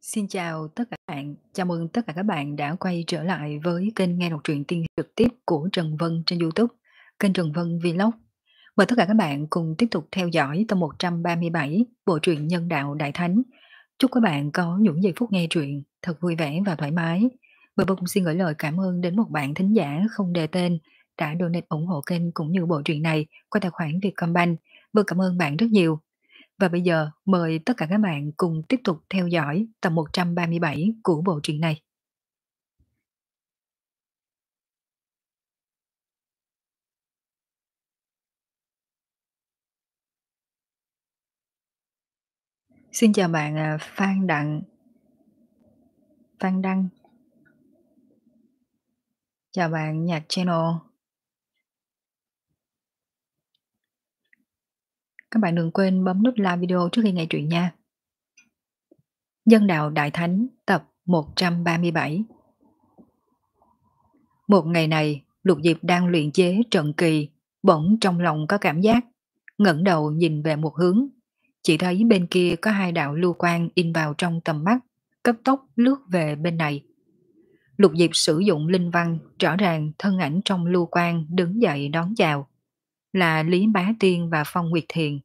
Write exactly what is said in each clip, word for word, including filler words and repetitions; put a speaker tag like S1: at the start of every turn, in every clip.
S1: Xin chào tất cả các bạn, chào mừng tất cả các bạn đã quay trở lại với kênh nghe đọc truyện tiên trực tiếp của Trần Vân trên YouTube, kênh Trần Vân Vlog. Mời tất cả các bạn cùng tiếp tục theo dõi tập một trăm ba mươi bảy bộ truyện Nhân đạo Đại Thánh. Chúc các bạn có những giây phút nghe truyện thật vui vẻ và thoải mái. Mời Vân xin gửi lời cảm ơn đến một bạn thính giả không đề tên đã donate ủng hộ kênh cũng như bộ truyện này qua tài khoản Vietcombank. Vâng, cảm ơn bạn rất nhiều. Và bây giờ mời tất cả các bạn cùng tiếp tục theo dõi tập một trăm ba mươi bảy của bộ truyện này. Xin chào bạn à, Phan Đặng, Phan Đăng, chào bạn Nhạc Channel. Các bạn đừng quên bấm nút like video trước khi nghe truyện nha. Dân đạo Đại Thánh tập một trăm ba mươi bảy. Một ngày này, Lục Diệp đang luyện chế trận kỳ, bỗng trong lòng có cảm giác, ngẩng đầu nhìn về một hướng, chỉ thấy bên kia có hai đạo lưu quang in vào trong tầm mắt, cấp tốc lướt về bên này. Lục Diệp sử dụng linh văn, rõ ràng thân ảnh trong lưu quang đứng dậy đón chào, là Lý Bá Tiên và Phong Nguyệt Thiền.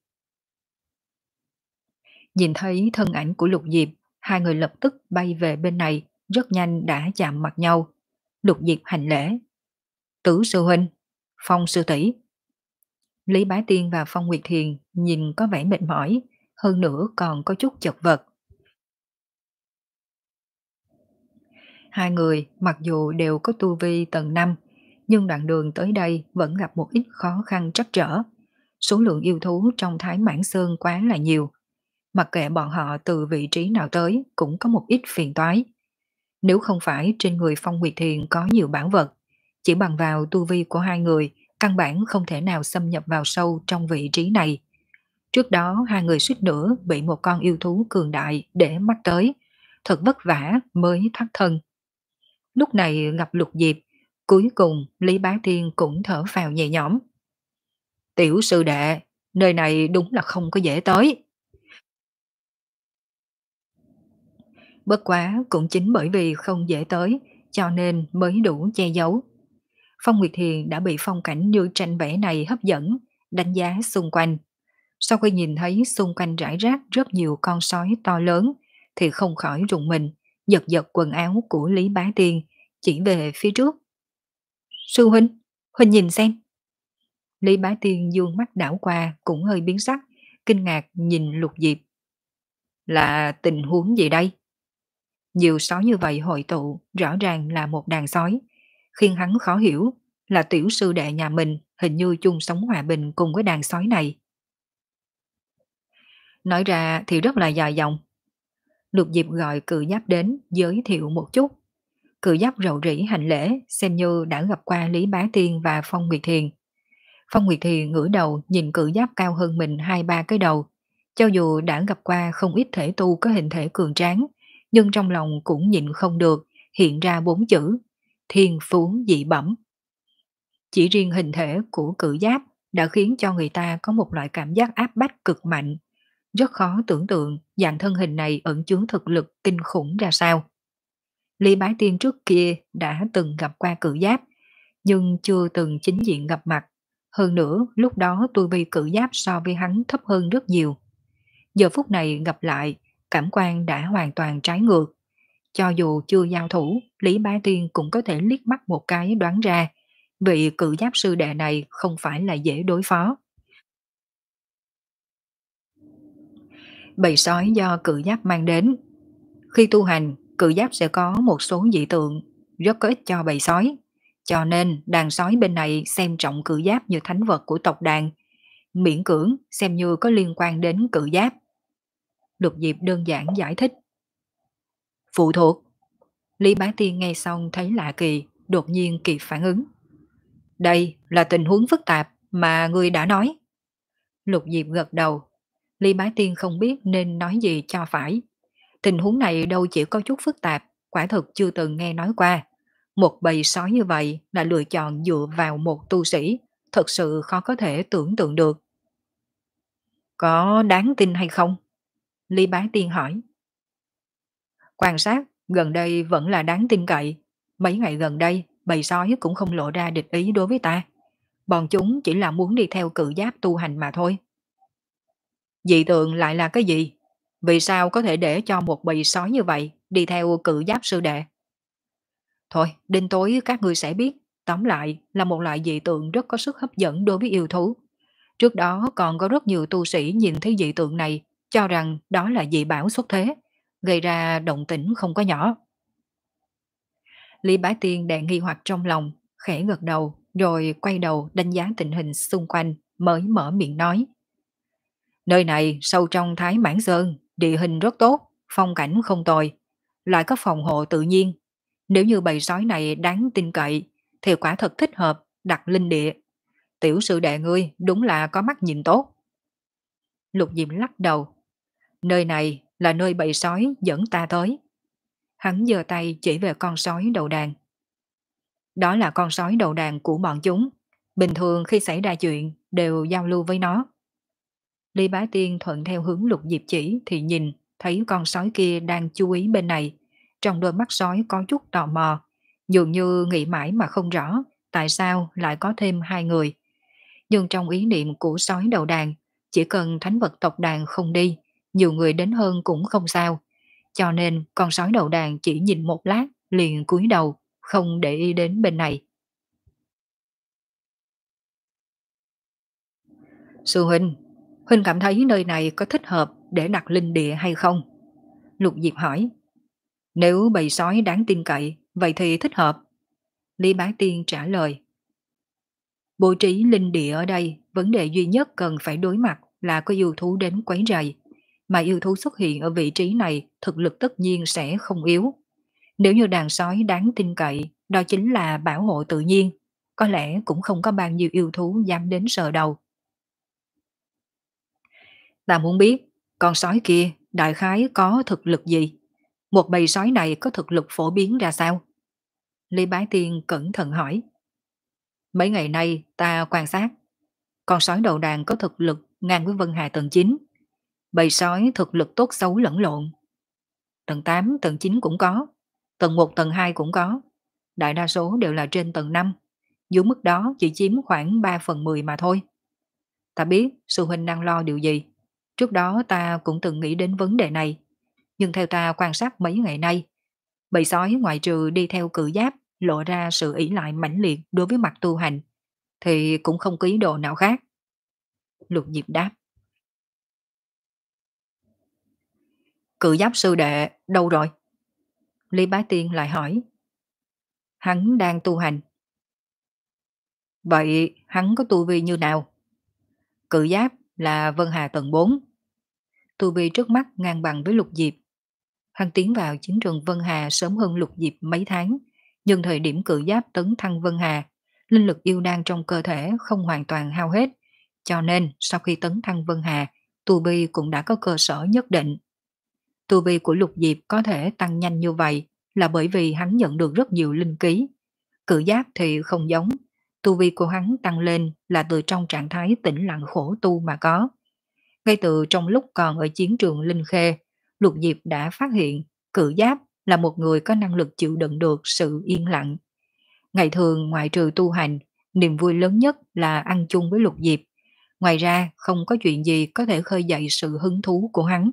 S1: Nhìn thấy thân ảnh của Lục Diệp, hai người lập tức bay về bên này, rất nhanh đã chạm mặt nhau. Lục Diệp hành lễ. Tứ sư huynh, Phong sư tỷ. Lý Bá Tiên và Phong Nguyệt Thiền nhìn có vẻ mệt mỏi, hơn nữa còn có chút chật vật. Hai người mặc dù đều có tu vi tầng năm, nhưng đoạn đường tới đây vẫn gặp một ít khó khăn trắc trở. Số lượng yêu thú trong Thái Mãn Sơn quá là nhiều. Mặc kệ bọn họ từ vị trí nào tới cũng có một ít phiền toái. Nếu không phải trên người Phong Nguyệt Thiền có nhiều bản vật, chỉ bằng vào tu vi của hai người, căn bản không thể nào xâm nhập vào sâu trong vị trí này. Trước đó hai người suýt nữa bị một con yêu thú cường đại để mắt tới, thật vất vả mới thoát thân. Lúc này gặp Lục Diệp, cuối cùng Lý Bá Thiên cũng thở phào nhẹ nhõm. Tiểu sư đệ, nơi này đúng là không có dễ tới. Bất quá cũng chính bởi vì không dễ tới, cho nên mới đủ che giấu. Phong Nguyệt Thiền đã bị phong cảnh như tranh vẽ này hấp dẫn, đánh giá xung quanh. Sau khi nhìn thấy xung quanh rải rác rất nhiều con sói to lớn, thì không khỏi rùng mình, giật giật quần áo của Lý Bá Tiên, chỉ về phía trước. Sư huynh, huynh nhìn xem. Lý Bá Tiên dương mắt đảo qua cũng hơi biến sắc, kinh ngạc nhìn Lục Diệp. Là tình huống gì đây? Nhiều sói như vậy hội tụ rõ ràng là một đàn sói, khiến hắn khó hiểu là tiểu sư đệ nhà mình hình như chung sống hòa bình cùng với đàn sói này. Nói ra thì rất là dài dòng. Lục Diệp gọi cự giáp đến giới thiệu một chút. Cự giáp rầu rĩ hành lễ xem như đã gặp qua Lý Bá Tiên và Phong Nguyệt Thiền. Phong Nguyệt Thiền ngửa đầu nhìn cự giáp cao hơn mình hai ba cái đầu. Cho dù đã gặp qua không ít thể tu có hình thể cường tráng, nhưng trong lòng cũng nhịn không được, hiện ra bốn chữ: thiên phú dị bẩm. Chỉ riêng hình thể của cự giáp đã khiến cho người ta có một loại cảm giác áp bách cực mạnh. Rất khó tưởng tượng dạng thân hình này ẩn chứa thực lực kinh khủng ra sao. Lý Bá Tiên trước kia đã từng gặp qua cự giáp, nhưng chưa từng chính diện gặp mặt. Hơn nữa, lúc đó tu vi cự giáp so với hắn thấp hơn rất nhiều. Giờ phút này gặp lại, cảm quan đã hoàn toàn trái ngược. Cho dù chưa giao thủ, Lý Bá Tiên cũng có thể liếc mắt một cái đoán ra, vị cự giáp sư đệ này không phải là dễ đối phó. Bầy sói do cự giáp mang đến. Khi tu hành, cự giáp sẽ có một số dị tượng, rất có ích cho bầy sói. Cho nên đàn sói bên này xem trọng cự giáp như thánh vật của tộc đàn, miễn cưỡng xem như có liên quan đến cự giáp. Lục Diệp đơn giản giải thích. Phụ thuộc. Lý Bá Tiên nghe xong thấy lạ kỳ, đột nhiên kịp phản ứng. Đây là tình huống phức tạp mà ngươi đã nói. Lục Diệp gật đầu. Lý Bá Tiên không biết nên nói gì cho phải. Tình huống này đâu chỉ có chút phức tạp, quả thực chưa từng nghe nói qua. Một bầy sói như vậy là lựa chọn dựa vào một tu sĩ, thật sự khó có thể tưởng tượng được. Có đáng tin hay không? Lý Bá Tiên hỏi. Quan sát gần đây vẫn là đáng tin cậy. Mấy ngày gần đây, bầy sói cũng không lộ ra địch ý đối với ta. Bọn chúng chỉ là muốn đi theo cự giáp tu hành mà thôi. Dị tượng lại là cái gì? Vì sao có thể để cho một bầy sói như vậy đi theo cự giáp sư đệ? Thôi, đến tối các ngươi sẽ biết. Tóm lại là một loại dị tượng rất có sức hấp dẫn đối với yêu thú. Trước đó còn có rất nhiều tu sĩ nhìn thấy dị tượng này cho rằng đó là dị bảo xuất thế, gây ra động tĩnh không có nhỏ. Lý Bá Tiên đang nghi hoặc trong lòng, khẽ gật đầu, rồi quay đầu đánh giá tình hình xung quanh, mới mở miệng nói. Nơi này sâu trong Thái Mãn Sơn, địa hình rất tốt, phong cảnh không tồi, lại có phòng hộ tự nhiên. Nếu như bầy sói này đáng tin cậy, thì quả thật thích hợp đặt linh địa. Tiểu sự đệ ngươi đúng là có mắt nhìn tốt. Lục Diệm lắc đầu. Nơi này là nơi bầy sói dẫn ta tới. Hắn giơ tay chỉ về con sói đầu đàn. Đó là con sói đầu đàn của bọn chúng. Bình thường khi xảy ra chuyện đều giao lưu với nó. Lý Bá Tiên thuận theo hướng Lục Diệp chỉ thì nhìn thấy con sói kia đang chú ý bên này. Trong đôi mắt sói có chút tò mò, dường như nghĩ mãi mà không rõ tại sao lại có thêm hai người. Nhưng trong ý niệm của sói đầu đàn, chỉ cần thánh vật tộc đàn không đi, nhiều người đến hơn cũng không sao. Cho nên con sói đầu đàn chỉ nhìn một lát liền cúi đầu, không để ý đến bên này. Sư huynh, huynh cảm thấy nơi này có thích hợp để đặt linh địa hay không? Lục Diệp hỏi. Nếu bầy sói đáng tin cậy, vậy thì thích hợp. Lý Bá Tiên trả lời. Bố trí linh địa ở đây, vấn đề duy nhất cần phải đối mặt là có yêu thú đến quấy rầy. Mà yêu thú xuất hiện ở vị trí này thực lực tất nhiên sẽ không yếu. Nếu như đàn sói đáng tin cậy, đó chính là bảo hộ tự nhiên, có lẽ cũng không có bao nhiêu yêu thú dám đến sờ đầu. Ta muốn biết, con sói kia đại khái có thực lực gì? Một bầy sói này có thực lực phổ biến ra sao? Lý Bái Tiên cẩn thận hỏi. Mấy ngày nay ta quan sát, con sói đầu đàn có thực lực ngang với Vân Hà tầng chín. Bầy sói thực lực tốt xấu lẫn lộn. Tầng tám, tầng chín cũng có. Tầng một, tầng hai cũng có. Đại đa số đều là trên tầng năm. Dưới mức đó chỉ chiếm khoảng ba phần mười mà thôi. Ta biết sư huynh đang lo điều gì. Trước đó ta cũng từng nghĩ đến vấn đề này. Nhưng theo ta quan sát mấy ngày nay, bầy sói ngoại trừ đi theo cự giáp lộ ra sự ỷ lại mãnh liệt đối với mặt tu hành, thì cũng không có ý đồ nào khác. Lục Diệp đáp. Cự giáp sư đệ đâu rồi? Lý Bá Tiên lại hỏi. Hắn đang tu hành. Vậy hắn có tu vi như nào? Cự giáp là Vân Hà tầng bốn. Tu vi trước mắt ngang bằng với Lục Diệp. Hắn tiến vào chiến trường Vân Hà sớm hơn Lục Diệp mấy tháng, nhưng thời điểm cự giáp tấn thăng Vân Hà, linh lực yêu đan trong cơ thể không hoàn toàn hao hết, cho nên sau khi tấn thăng Vân Hà, tu vi cũng đã có cơ sở nhất định. Tu vi của Lục Diệp có thể tăng nhanh như vậy là bởi vì hắn nhận được rất nhiều linh ký. Cự giáp thì không giống, tu vi của hắn tăng lên là từ trong trạng thái tĩnh lặng khổ tu mà có. Ngay từ trong lúc còn ở chiến trường Linh Khê, Lục Diệp đã phát hiện cự giáp là một người có năng lực chịu đựng được sự yên lặng. Ngày thường ngoại trừ tu hành, niềm vui lớn nhất là ăn chung với Lục Diệp. Ngoài ra không có chuyện gì có thể khơi dậy sự hứng thú của hắn.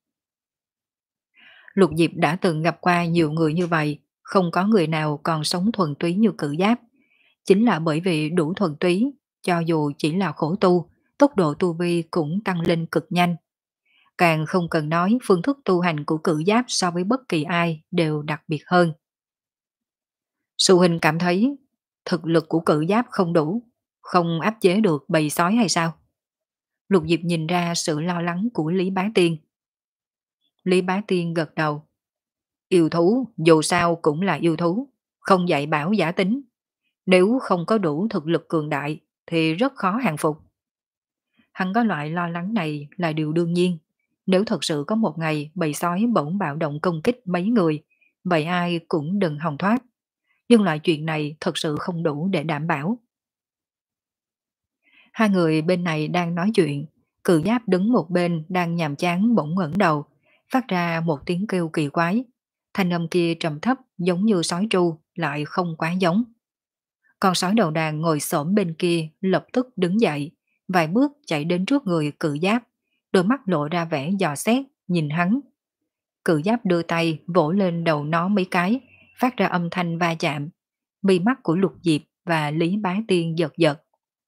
S1: Lục Diệp đã từng gặp qua nhiều người như vậy, không có người nào còn sống thuần túy như cự giáp. Chính là bởi vì đủ thuần túy, cho dù chỉ là khổ tu, tốc độ tu vi cũng tăng lên cực nhanh. Càng không cần nói phương thức tu hành của cự giáp so với bất kỳ ai đều đặc biệt hơn. Sư huynh cảm thấy thực lực của cự giáp không đủ, không áp chế được bầy sói hay sao? Lục Diệp nhìn ra sự lo lắng của Lý Bá Tiên. Lý Bá Tiên gật đầu. Yêu thú dù sao cũng là yêu thú, không dạy bảo giả tính. Nếu không có đủ thực lực cường đại thì rất khó hàng phục. Hắn có loại lo lắng này là điều đương nhiên. Nếu thật sự có một ngày bầy sói bỗng bạo động công kích mấy người, vậy ai cũng đừng hòng thoát. Nhưng loại chuyện này thật sự không đủ để đảm bảo. Hai người bên này đang nói chuyện, cự giáp đứng một bên đang nhàm chán bỗng ngẩng đầu, phát ra một tiếng kêu kỳ quái. Thanh âm kia trầm thấp giống như sói tru, lại không quá giống. Con sói đầu đàn ngồi xổm bên kia lập tức đứng dậy, vài bước chạy đến trước người cự giáp, đôi mắt lộ ra vẻ dò xét, nhìn hắn. Cự giáp đưa tay vỗ lên đầu nó mấy cái, phát ra âm thanh va chạm. Mi mắt của Lục Diệp và Lý Bá Tiên giật giật.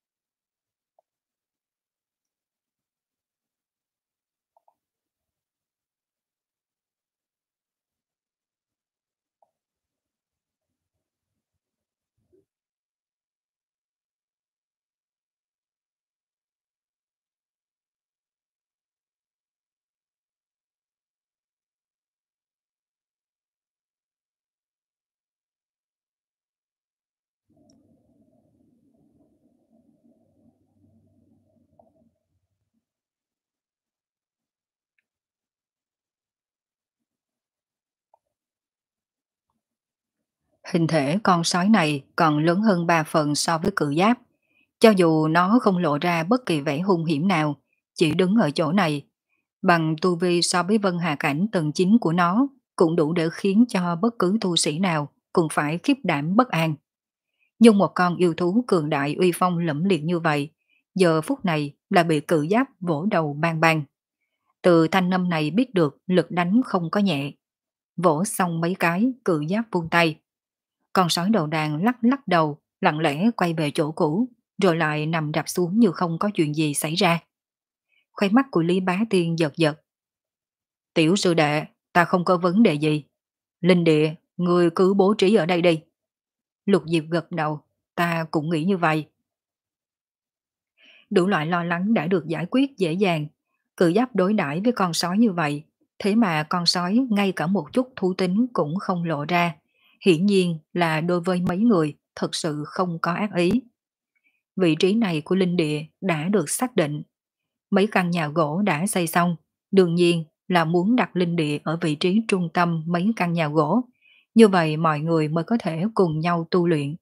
S1: Hình thể con sói này còn lớn hơn ba phần so với cự giáp. Cho dù nó không lộ ra bất kỳ vẻ hung hiểm nào, chỉ đứng ở chỗ này, bằng tu vi so với Vân Hà Cảnh tầng chín của nó, cũng đủ để khiến cho bất cứ tu sĩ nào cũng phải khiếp đảm bất an. Nhưng một con yêu thú cường đại uy phong lẫm liệt như vậy, giờ phút này là bị cự giáp vỗ đầu bang bang. Từ thanh âm này biết được lực đánh không có nhẹ. Vỗ xong mấy cái, cự giáp vung tay. Con sói đầu đàn lắc lắc đầu, lặng lẽ quay về chỗ cũ, rồi lại nằm rạp xuống như không có chuyện gì xảy ra. Khóe mắt của Lý Bá Tiên giật giật. Tiểu sư đệ, ta không có vấn đề gì. Linh địa, ngươi cứ bố trí ở đây đi. Lục Diệp gật đầu, ta cũng nghĩ như vậy. Đủ loại lo lắng đã được giải quyết dễ dàng. Cự giáp đối đãi với con sói như vậy, thế mà con sói ngay cả một chút thú tính cũng không lộ ra. Hiển nhiên là đối với mấy người thật sự không có ác ý. Vị trí này của linh địa đã được xác định. Mấy căn nhà gỗ đã xây xong, đương nhiên là muốn đặt linh địa ở vị trí trung tâm mấy căn nhà gỗ. Như vậy mọi người mới có thể cùng nhau tu luyện.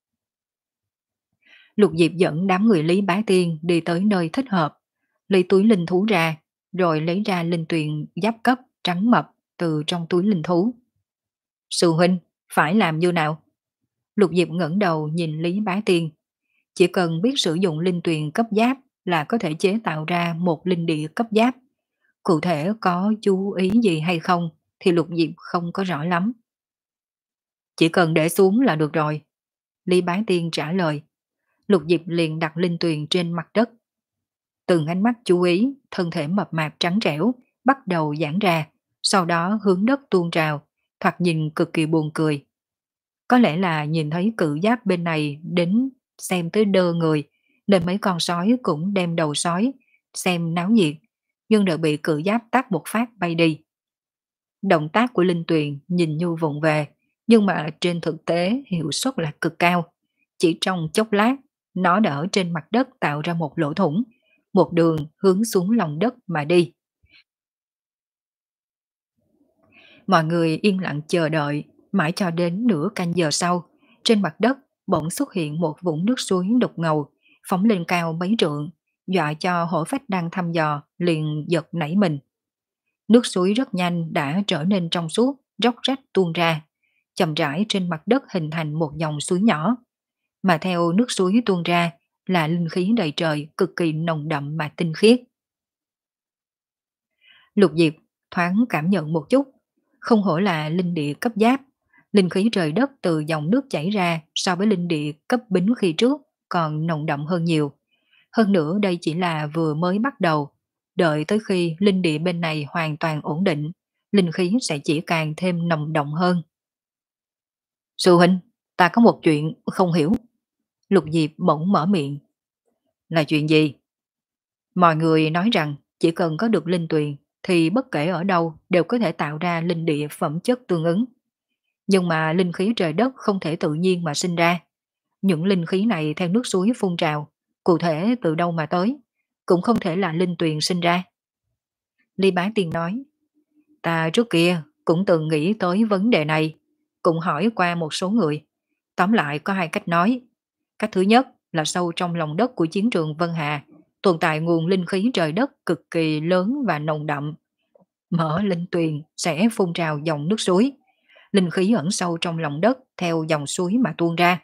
S1: Lục Diệp dẫn đám người Lý Bá Tiên đi tới nơi thích hợp, lấy túi linh thú ra, rồi lấy ra linh tuyền giáp cấp trắng mập từ trong túi linh thú. Sư huynh, phải làm như nào? Lục Diệp ngẩng đầu nhìn Lý Bá Tiên. Chỉ cần biết sử dụng linh tuyền cấp giáp là có thể chế tạo ra một linh địa cấp giáp. Cụ thể có chú ý gì hay không thì Lục Diệp không có rõ lắm. Chỉ cần để xuống là được rồi. Lý Bá Tiên trả lời. Lục Diệp liền đặt linh tuyền trên mặt đất. Từng ánh mắt chú ý, thân thể mập mạp trắng trẻo, bắt đầu giãn ra, sau đó hướng đất tuôn trào, thoạt nhìn cực kỳ buồn cười. Có lẽ là nhìn thấy cự giáp bên này đến xem tới đơ người, nên mấy con sói cũng đem đầu sói, xem náo nhiệt, nhưng đợi bị cự giáp tát một phát bay đi. Động tác của Linh Tuyền nhìn như vụng về, nhưng mà trên thực tế hiệu suất là cực cao. Chỉ trong chốc lát, nó đã ở trên mặt đất tạo ra một lỗ thủng, một đường hướng xuống lòng đất mà đi. Mọi người yên lặng chờ đợi, mãi cho đến nửa canh giờ sau, trên mặt đất bỗng xuất hiện một vũng nước suối đục ngầu, phóng lên cao mấy trượng, dọa cho hổ phách đang thăm dò, liền giật nảy mình. Nước suối rất nhanh đã trở nên trong suốt, róc rách tuôn ra, chậm rãi trên mặt đất hình thành một dòng suối nhỏ. Mà theo nước suối tuôn ra là linh khí đầy trời cực kỳ nồng đậm mà tinh khiết. Lục Diệp thoáng cảm nhận một chút, không hổ là linh địa cấp giáp, linh khí trời đất từ dòng nước chảy ra so với linh địa cấp bính khi trước còn nồng đậm hơn nhiều. Hơn nữa đây chỉ là vừa mới bắt đầu, đợi tới khi linh địa bên này hoàn toàn ổn định, linh khí sẽ chỉ càng thêm nồng đậm hơn. Sư huynh, ta có một chuyện không hiểu. Lục Diệp bỗng mở miệng. Là chuyện gì? Mọi người nói rằng chỉ cần có được linh tuyền thì bất kể ở đâu đều có thể tạo ra linh địa phẩm chất tương ứng. Nhưng mà linh khí trời đất không thể tự nhiên mà sinh ra. Những linh khí này theo nước suối phun trào, cụ thể từ đâu mà tới, cũng không thể là linh tuyền sinh ra. Ly Bá Tiên nói, ta trước kia cũng từng nghĩ tới vấn đề này, cũng hỏi qua một số người. Tóm lại có hai cách nói. Cách thứ nhất là sâu trong lòng đất của chiến trường Vân Hà, tồn tại nguồn linh khí trời đất cực kỳ lớn và nồng đậm. Mở linh tuyền sẽ phun trào dòng nước suối, linh khí ẩn sâu trong lòng đất theo dòng suối mà tuôn ra.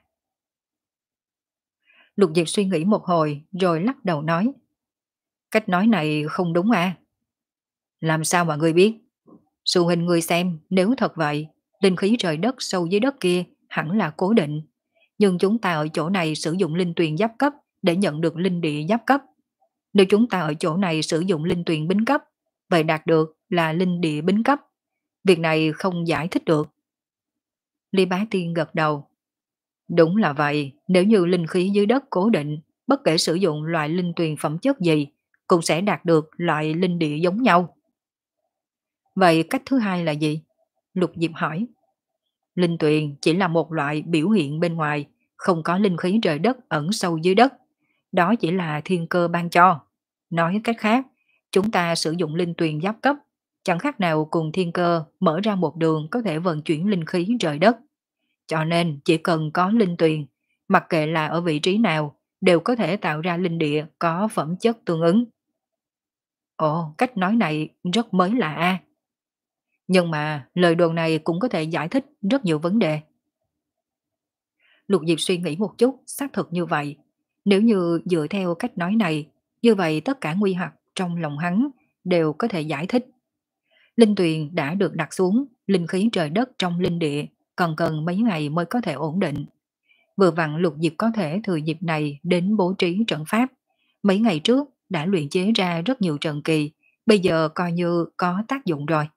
S1: Lục Diệp suy nghĩ một hồi rồi lắc đầu nói, cách nói này không đúng à? Làm sao mà ngươi biết? Sư huynh ngươi xem, nếu thật vậy, linh khí trời đất sâu dưới đất kia hẳn là cố định. Nhưng chúng ta ở chỗ này sử dụng linh tuyền giáp cấp để nhận được linh địa giáp cấp. Nếu chúng ta ở chỗ này sử dụng linh tuyền bính cấp, vậy đạt được là linh địa bính cấp. Việc này không giải thích được. Lý Bá Tiên gật đầu. Đúng là vậy, nếu như linh khí dưới đất cố định, bất kể sử dụng loại linh tuyền phẩm chất gì, cũng sẽ đạt được loại linh địa giống nhau. Vậy cách thứ hai là gì? Lục Diệp hỏi. Linh tuyền chỉ là một loại biểu hiện bên ngoài, không có linh khí trời đất ẩn sâu dưới đất. Đó chỉ là thiên cơ ban cho. Nói cách khác, chúng ta sử dụng linh tuyền giáp cấp, chẳng khác nào cùng thiên cơ mở ra một đường có thể vận chuyển linh khí trời đất. Cho nên chỉ cần có linh tuyền, mặc kệ là ở vị trí nào, đều có thể tạo ra linh địa có phẩm chất tương ứng. Ồ, cách nói này rất mới lạ a. Nhưng mà lời đồn này cũng có thể giải thích rất nhiều vấn đề. Lục Diệp suy nghĩ một chút, xác thực như vậy. Nếu như dựa theo cách nói này, như vậy tất cả nguy hoặc trong lòng hắn đều có thể giải thích. Linh tuyền đã được đặt xuống, linh khí trời đất trong linh địa còn cần mấy ngày mới có thể ổn định. Vừa vặn Lục Diệp có thể thừa dịp này đến bố trí trận pháp. Mấy ngày trước đã luyện chế ra rất nhiều trận kỳ, bây giờ coi như có tác dụng rồi.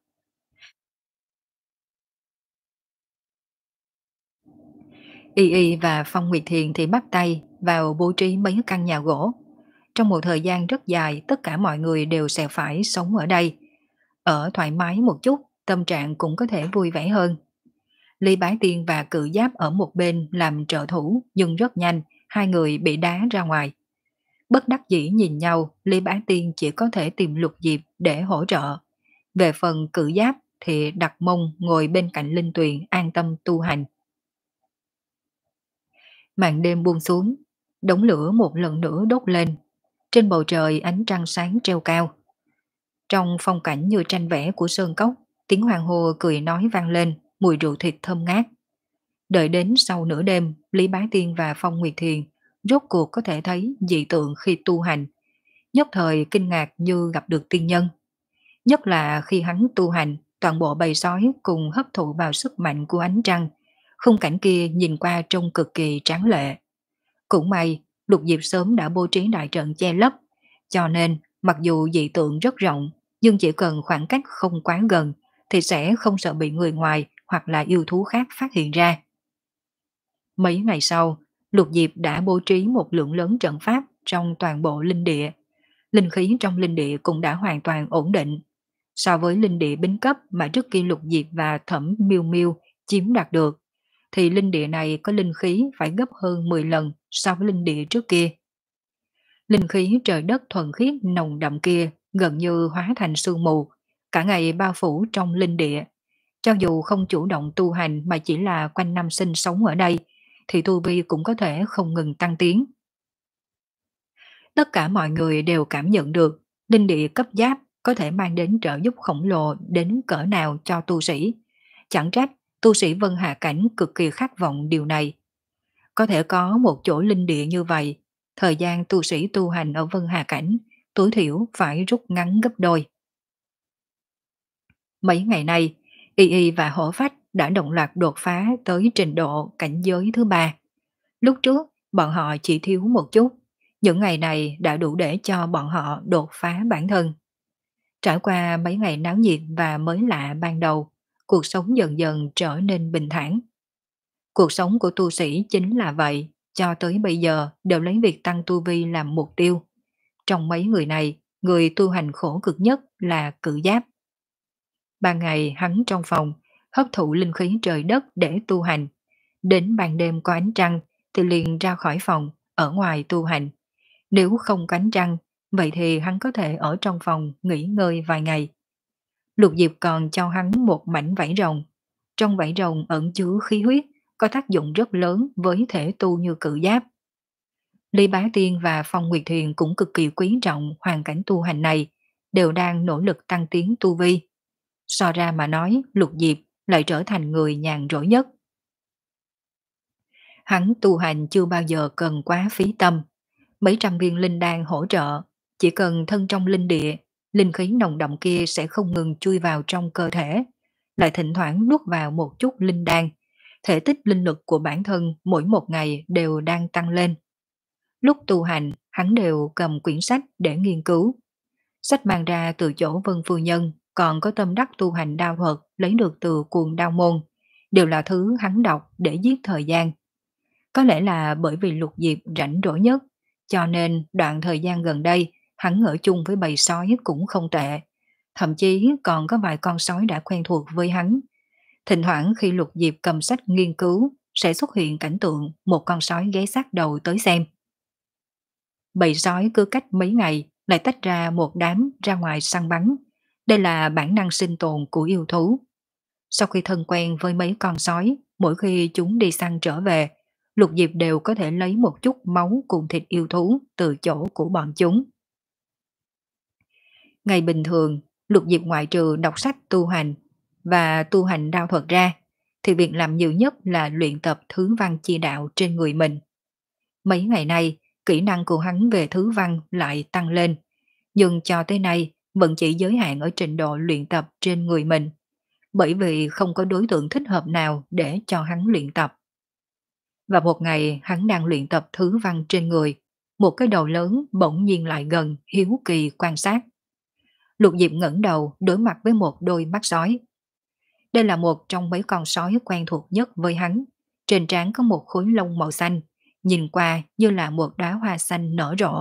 S1: Y Y và Phong Nguyệt Thiền thì bắt tay vào bố trí mấy căn nhà gỗ. Trong một thời gian rất dài, tất cả mọi người đều sẽ phải sống ở đây. Ở thoải mái một chút, tâm trạng cũng có thể vui vẻ hơn. Lý Bá Tiên và Cự Giáp ở một bên làm trợ thủ, nhưng rất nhanh, hai người bị đá ra ngoài. Bất đắc dĩ nhìn nhau, Lý Bá Tiên chỉ có thể tìm Lục Diệp để hỗ trợ. Về phần Cự Giáp thì đặt mông ngồi bên cạnh Linh Tuyền an tâm tu hành. Màn đêm buông xuống, đống lửa một lần nữa đốt lên. Trên bầu trời ánh trăng sáng treo cao. Trong phong cảnh như tranh vẽ của sơn cốc, tiếng hoàng hồ cười nói vang lên, mùi rượu thịt thơm ngát. Đợi đến sau nửa đêm, Lý Bá Tiên và Phong Nguyệt Thiền rốt cuộc có thể thấy dị tượng khi tu hành. Nhất thời kinh ngạc như gặp được tiên nhân. Nhất là khi hắn tu hành, toàn bộ bầy sói cùng hấp thụ vào sức mạnh của ánh trăng. Khung cảnh kia nhìn qua trông cực kỳ tráng lệ. Cũng may, Lục Diệp sớm đã bố trí đại trận che lấp, cho nên mặc dù dị tượng rất rộng, nhưng chỉ cần khoảng cách không quá gần thì sẽ không sợ bị người ngoài hoặc là yêu thú khác phát hiện ra. Mấy ngày sau, Lục Diệp đã bố trí một lượng lớn trận pháp trong toàn bộ linh địa. Linh khí trong linh địa cũng đã hoàn toàn ổn định. So với linh địa bính cấp mà trước kia Lục Diệp và Thẩm Miêu Miêu chiếm đoạt được, thì linh địa này có linh khí phải gấp hơn mười lần so với linh địa trước kia. Linh khí trời đất thuần khiết nồng đậm kia gần như hóa thành sương mù, cả ngày bao phủ trong linh địa. Cho dù không chủ động tu hành mà chỉ là quanh năm sinh sống ở đây, thì tu vi cũng có thể không ngừng tăng tiến. Tất cả mọi người đều cảm nhận được linh địa cấp giáp có thể mang đến trợ giúp khổng lồ đến cỡ nào cho tu sĩ. Chẳng trách tu sĩ Vân Hà Cảnh cực kỳ khát vọng điều này. Có thể có một chỗ linh địa như vậy, thời gian tu sĩ tu hành ở Vân Hà Cảnh tối thiểu phải rút ngắn gấp đôi. Mấy ngày nay, Y Y và Hổ Phách đã đồng loạt đột phá tới trình độ cảnh giới thứ ba. Lúc trước, bọn họ chỉ thiếu một chút. Những ngày này đã đủ để cho bọn họ đột phá bản thân. Trải qua mấy ngày náo nhiệt và mới lạ ban đầu, cuộc sống dần dần trở nên bình thản. Cuộc sống của tu sĩ chính là vậy, cho tới bây giờ đều lấy việc tăng tu vi làm mục tiêu. Trong mấy người này, người tu hành khổ cực nhất là Cự Giáp. Ban ngày hắn trong phòng, hấp thụ linh khí trời đất để tu hành. Đến ban đêm có ánh trăng thì liền ra khỏi phòng, ở ngoài tu hành. Nếu không có ánh trăng, vậy thì hắn có thể ở trong phòng nghỉ ngơi vài ngày. Lục Diệp còn cho hắn một mảnh vảy rồng. Trong vảy rồng ẩn chứa khí huyết, có tác dụng rất lớn với thể tu như Cự Giáp. Lý Bá Tiên và Phong Nguyệt Thiền cũng cực kỳ quý trọng hoàn cảnh tu hành này, đều đang nỗ lực tăng tiến tu vi. So ra mà nói, Lục Diệp lại trở thành người nhàn rỗi nhất. Hắn tu hành chưa bao giờ cần quá phí tâm, mấy trăm viên linh đan hỗ trợ, chỉ cần thân trong linh địa, linh khí nồng đậm kia sẽ không ngừng chui vào trong cơ thể, lại thỉnh thoảng nuốt vào một chút linh đan, thể tích linh lực của bản thân mỗi một ngày đều đang tăng lên. Lúc tu hành, hắn đều cầm quyển sách để nghiên cứu. Sách mang ra từ chỗ Vân Phu Nhân, còn có tâm đắc tu hành đao thuật lấy được từ cuồng đao môn, đều là thứ hắn đọc để giết thời gian. Có lẽ là bởi vì Lục Diệp rảnh rỗi nhất, cho nên đoạn thời gian gần đây hắn ở chung với bầy sói cũng không tệ. Thậm chí còn có vài con sói đã quen thuộc với hắn. Thỉnh thoảng khi Lục Diệp cầm sách nghiên cứu, sẽ xuất hiện cảnh tượng một con sói ghé sát đầu tới xem. Bầy sói cứ cách mấy ngày lại tách ra một đám ra ngoài săn bắn. Đây là bản năng sinh tồn của yêu thú. Sau khi thân quen với mấy con sói, mỗi khi chúng đi săn trở về, Lục Diệp đều có thể lấy một chút máu cùng thịt yêu thú từ chỗ của bọn chúng. Ngày bình thường, Lục Diệp ngoại trừ đọc sách tu hành và tu hành đao thuật ra, thì việc làm nhiều nhất là luyện tập thứ văn chi đạo trên người mình. Mấy ngày nay, kỹ năng của hắn về thứ văn lại tăng lên, nhưng cho tới nay vẫn chỉ giới hạn ở trình độ luyện tập trên người mình, bởi vì không có đối tượng thích hợp nào để cho hắn luyện tập. Và một ngày hắn đang luyện tập thứ văn trên người, một cái đầu lớn bỗng nhiên lại gần hiếu kỳ quan sát. Lục Diệp ngẩng đầu đối mặt với một đôi mắt sói. Đây là một trong mấy con sói quen thuộc nhất với hắn. Trên trán có một khối lông màu xanh, nhìn qua như là một đóa hoa xanh nở rộ.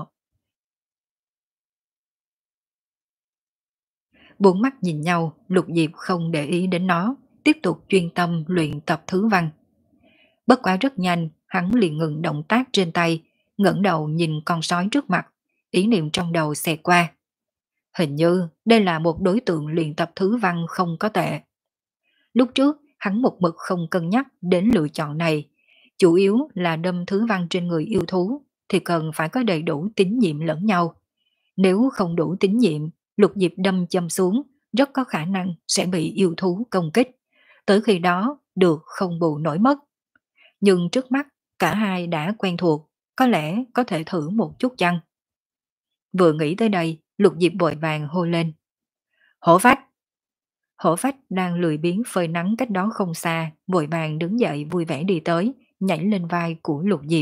S1: Bốn mắt nhìn nhau, Lục Diệp không để ý đến nó, tiếp tục chuyên tâm luyện tập thứ văn. Bất quá rất nhanh, hắn liền ngừng động tác trên tay, ngẩng đầu nhìn con sói trước mặt, ý niệm trong đầu xẹt qua. Hình như đây là một đối tượng luyện tập thứ văn không có tệ. Lúc trước, hắn một mực không cân nhắc đến lựa chọn này, chủ yếu là đâm thứ văn trên người yêu thú thì cần phải có đầy đủ tín nhiệm lẫn nhau. Nếu không đủ tín nhiệm, Lục Diệp đâm châm xuống, rất có khả năng sẽ bị yêu thú công kích. Tới khi đó, được không bù nổi mất. Nhưng trước mắt, cả hai đã quen thuộc, có lẽ có thể thử một chút chăng? Vừa nghĩ tới đây, Lục Diệp vội vàng hô lên. Hổ Phách! Hổ Phách đang lười biếng phơi nắng cách đó không xa, vội vàng đứng dậy vui vẻ đi tới, nhảy lên vai của Lục Diệp.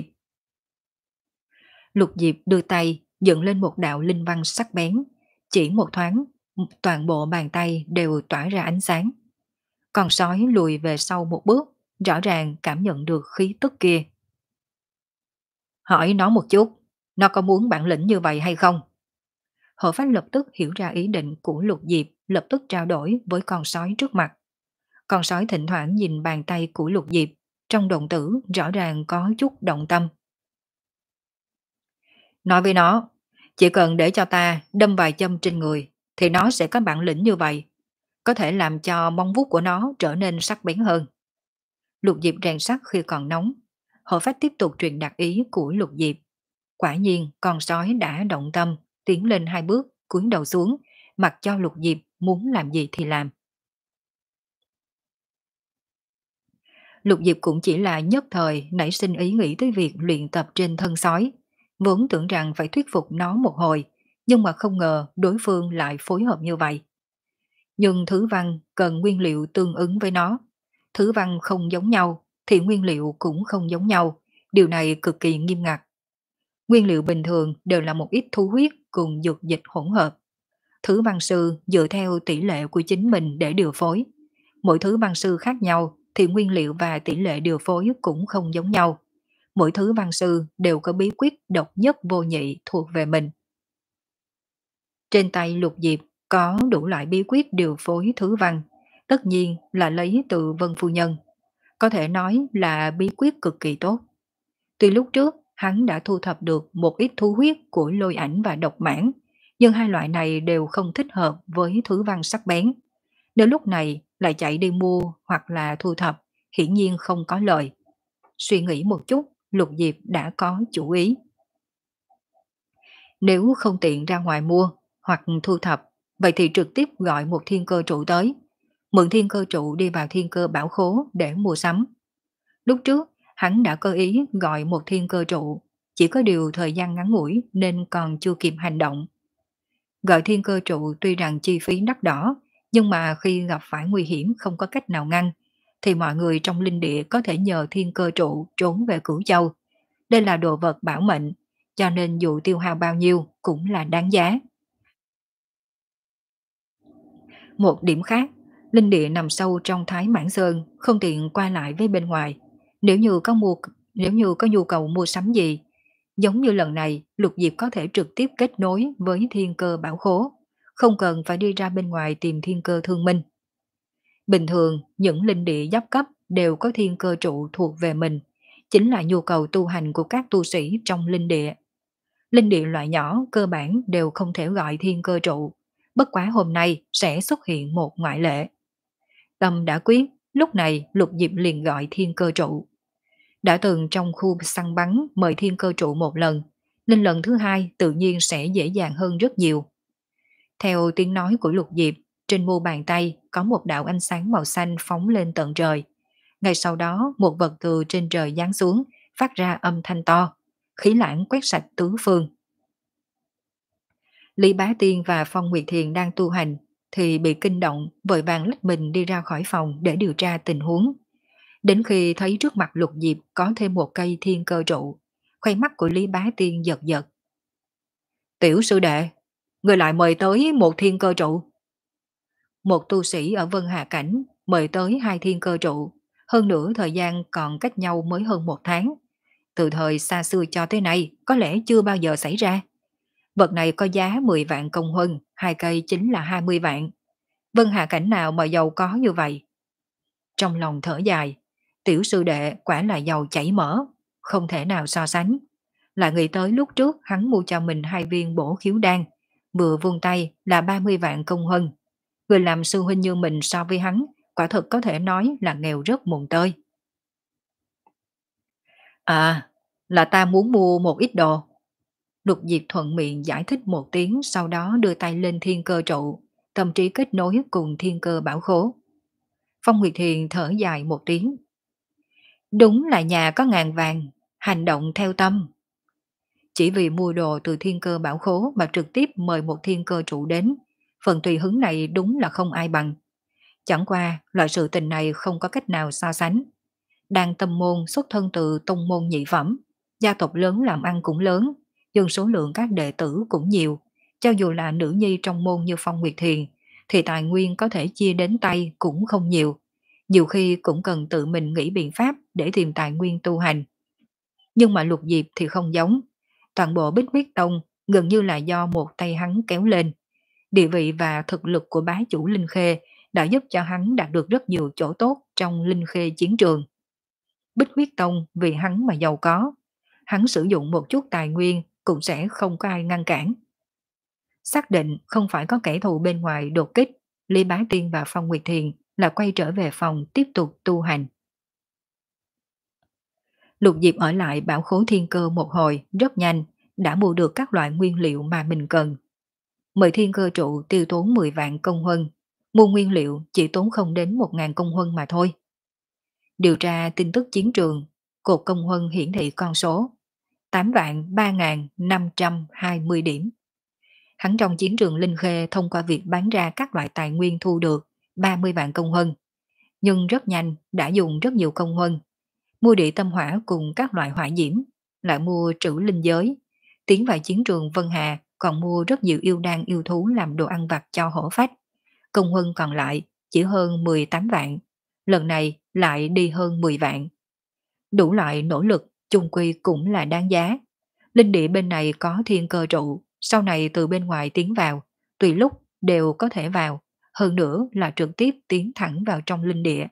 S1: Lục Diệp đưa tay, dựng lên một đạo linh văn sắc bén, chỉ một thoáng, toàn bộ bàn tay đều tỏa ra ánh sáng. Con sói lùi về sau một bước, rõ ràng cảm nhận được khí tức kia. Hỏi nó một chút, nó có muốn bản lĩnh như vậy hay không? Hổ Phách lập tức hiểu ra ý định của Lục Diệp, lập tức trao đổi với con sói trước mặt. Con sói thỉnh thoảng nhìn bàn tay của Lục Diệp, trong động tử rõ ràng có chút động tâm. Nói với nó, chỉ cần để cho ta đâm vài châm trên người, thì nó sẽ có bản lĩnh như vậy, có thể làm cho móng vuốt của nó trở nên sắc bén hơn. Lục Diệp rèn sắt khi còn nóng. Hổ Phách tiếp tục truyền đạt ý của Lục Diệp. Quả nhiên con sói đã động tâm, tiến lên hai bước, cúi đầu xuống, mặc cho Lục Diệp muốn làm gì thì làm. Lục Diệp cũng chỉ là nhất thời nảy sinh ý nghĩ tới việc luyện tập trên thân sói, vốn tưởng rằng phải thuyết phục nó một hồi, nhưng mà không ngờ đối phương lại phối hợp như vậy. Nhưng thứ văn cần nguyên liệu tương ứng với nó. Thứ văn không giống nhau thì nguyên liệu cũng không giống nhau, điều này cực kỳ nghiêm ngặt. Nguyên liệu bình thường đều là một ít thú huyết cùng dược dịch hỗn hợp. Thứ văn sư dựa theo tỷ lệ của chính mình để điều phối. Mỗi thứ văn sư khác nhau thì nguyên liệu và tỷ lệ điều phối cũng không giống nhau. Mỗi thứ văn sư đều có bí quyết độc nhất vô nhị thuộc về mình. Trên tay Lục Diệp có đủ loại bí quyết điều phối thứ văn, tất nhiên là lấy từ Vân Phu Nhân. Có thể nói là bí quyết cực kỳ tốt. Tuy lúc trước hắn đã thu thập được một ít thú huyết của Lôi Ảnh và Độc Mãn, nhưng hai loại này đều không thích hợp với thứ văn sắc bén. Nếu lúc này lại chạy đi mua hoặc là thu thập, hiển nhiên không có lợi. Suy nghĩ một chút, Lục Diệp đã có chủ ý. Nếu không tiện ra ngoài mua hoặc thu thập, vậy thì trực tiếp gọi một thiên cơ trụ tới. mượn thiên cơ trụ đi vào thiên cơ bảo khố để mua sắm. Lúc trước, hắn đã có ý gọi một thiên cơ trụ, chỉ có điều thời gian ngắn ngủi nên còn chưa kịp hành động. Gọi thiên cơ trụ tuy rằng chi phí đắt đỏ, nhưng mà khi gặp phải nguy hiểm không có cách nào ngăn, thì mọi người trong linh địa có thể nhờ thiên cơ trụ trốn về Cửu Châu. Đây là đồ vật bảo mệnh, cho nên dù tiêu hao bao nhiêu cũng là đáng giá. Một điểm khác, linh địa nằm sâu trong Thái Mãn Sơn, không tiện qua lại với bên ngoài. Nếu như có mua nếu như có nhu cầu mua sắm gì, giống như lần này, Lục Diệp có thể trực tiếp kết nối với thiên cơ bảo khố, không cần phải đi ra bên ngoài tìm thiên cơ thương minh. Bình thường, những linh địa giáp cấp đều có thiên cơ trụ thuộc về mình, chính là nhu cầu tu hành của các tu sĩ trong linh địa. Linh địa loại nhỏ cơ bản đều không thể gọi thiên cơ trụ, bất quá hôm nay sẽ xuất hiện một ngoại lệ. Tâm đã quyết, lúc này Lục Diệp liền gọi thiên cơ trụ. Đã từng trong khu săn bắn mời thiên cơ trụ một lần, nên lần thứ hai tự nhiên sẽ dễ dàng hơn rất nhiều. Theo tiếng nói của Lục Diệp, trên mu bàn tay có một đạo ánh sáng màu xanh phóng lên tận trời. Ngay sau đó một vật từ trên trời giáng xuống, phát ra âm thanh to, khí lãng quét sạch tứ phương. Lý Bá Tiên và Phong Nguyệt Thiền đang tu hành, thì bị kinh động, vội vàng lách mình đi ra khỏi phòng để điều tra tình huống. Đến khi thấy trước mặt Lục Diệp có thêm một cây thiên cơ trụ, khoai mắt của Lý Bá Tiên giật giật. Tiểu sư đệ, người lại mời tới một thiên cơ trụ. Một tu sĩ ở Vân Hà Cảnh mời tới hai thiên cơ trụ, hơn nữa thời gian còn cách nhau mới hơn một tháng. Từ thời xa xưa cho tới nay có lẽ chưa bao giờ xảy ra. Vật này có giá mười vạn công huân, hai cây chính là hai mươi vạn. Vân Hà Cảnh nào mà giàu có như vậy? Trong lòng thở dài, tiểu sư đệ quả là giàu chảy mỡ, không thể nào so sánh. Lại nghĩ tới lúc trước hắn mua cho mình hai viên bổ khiếu đan, vừa vung tay là ba mươi vạn công huân. Người làm sư huynh như mình so với hắn, quả thực có thể nói là nghèo rất mùng tơi. À, là ta muốn mua một ít đồ. Lục Diệp thuận miệng giải thích một tiếng, sau đó đưa tay lên thiên cơ trụ, tâm trí kết nối cùng thiên cơ bảo khố. Phong Nguyệt Thiền thở dài một tiếng. Đúng là nhà có ngàn vàng, hành động theo tâm. Chỉ vì mua đồ từ thiên cơ bảo khố mà trực tiếp mời một thiên cơ trụ đến, phần tùy hứng này đúng là không ai bằng. Chẳng qua, loại sự tình này không có cách nào so sánh. Đan Tâm Môn xuất thân từ tông môn nhị phẩm, gia tộc lớn làm ăn cũng lớn, nhưng số lượng các đệ tử cũng nhiều. Cho dù là nữ nhi trong môn như Phong Nguyệt Thiền, thì tài nguyên có thể chia đến tay cũng không nhiều. Nhiều khi cũng cần tự mình nghĩ biện pháp để tìm tài nguyên tu hành. Nhưng mà Lục Diệp thì không giống. Toàn bộ Bích Huyết Tông gần như là do một tay hắn kéo lên. Địa vị và thực lực của bá chủ Linh Khê đã giúp cho hắn đạt được rất nhiều chỗ tốt trong Linh Khê chiến trường. Bích Huyết Tông vì hắn mà giàu có, hắn sử dụng một chút tài nguyên cũng sẽ không có ai ngăn cản. Xác định không phải có kẻ thù bên ngoài đột kích, Lý Bá Tiên và Phong Nguyệt Thiền là quay trở về phòng tiếp tục tu hành. Lục Diệp ở lại bảo khố thiên cơ một hồi, rất nhanh, đã mua được các loại nguyên liệu mà mình cần. Mời thiên cơ trụ tiêu tốn mười vạn công huân, mua nguyên liệu chỉ tốn không đến một ngàn công huân mà thôi. Điều tra tin tức chiến trường, cột công huân hiển thị con số tám vạn ba nghìn năm trăm hai mươi điểm. Hắn trong chiến trường Linh Khê thông qua việc bán ra các loại tài nguyên thu được ba mươi vạn công huân, nhưng rất nhanh đã dùng rất nhiều công huân, mua địa tâm hỏa cùng các loại hỏa diễm, lại mua trữ linh giới, tiến vào chiến trường Vân Hà còn mua rất nhiều yêu đan yêu thú làm đồ ăn vặt cho hổ phách. Công huân còn lại chỉ hơn mười tám vạn, lần này lại đi hơn mười vạn. Đủ loại nỗ lực chung quy cũng là đáng giá. Linh địa bên này có thiên cơ trụ, sau này từ bên ngoài tiến vào, tùy lúc đều có thể vào, hơn nữa là trực tiếp tiến thẳng vào trong linh địa.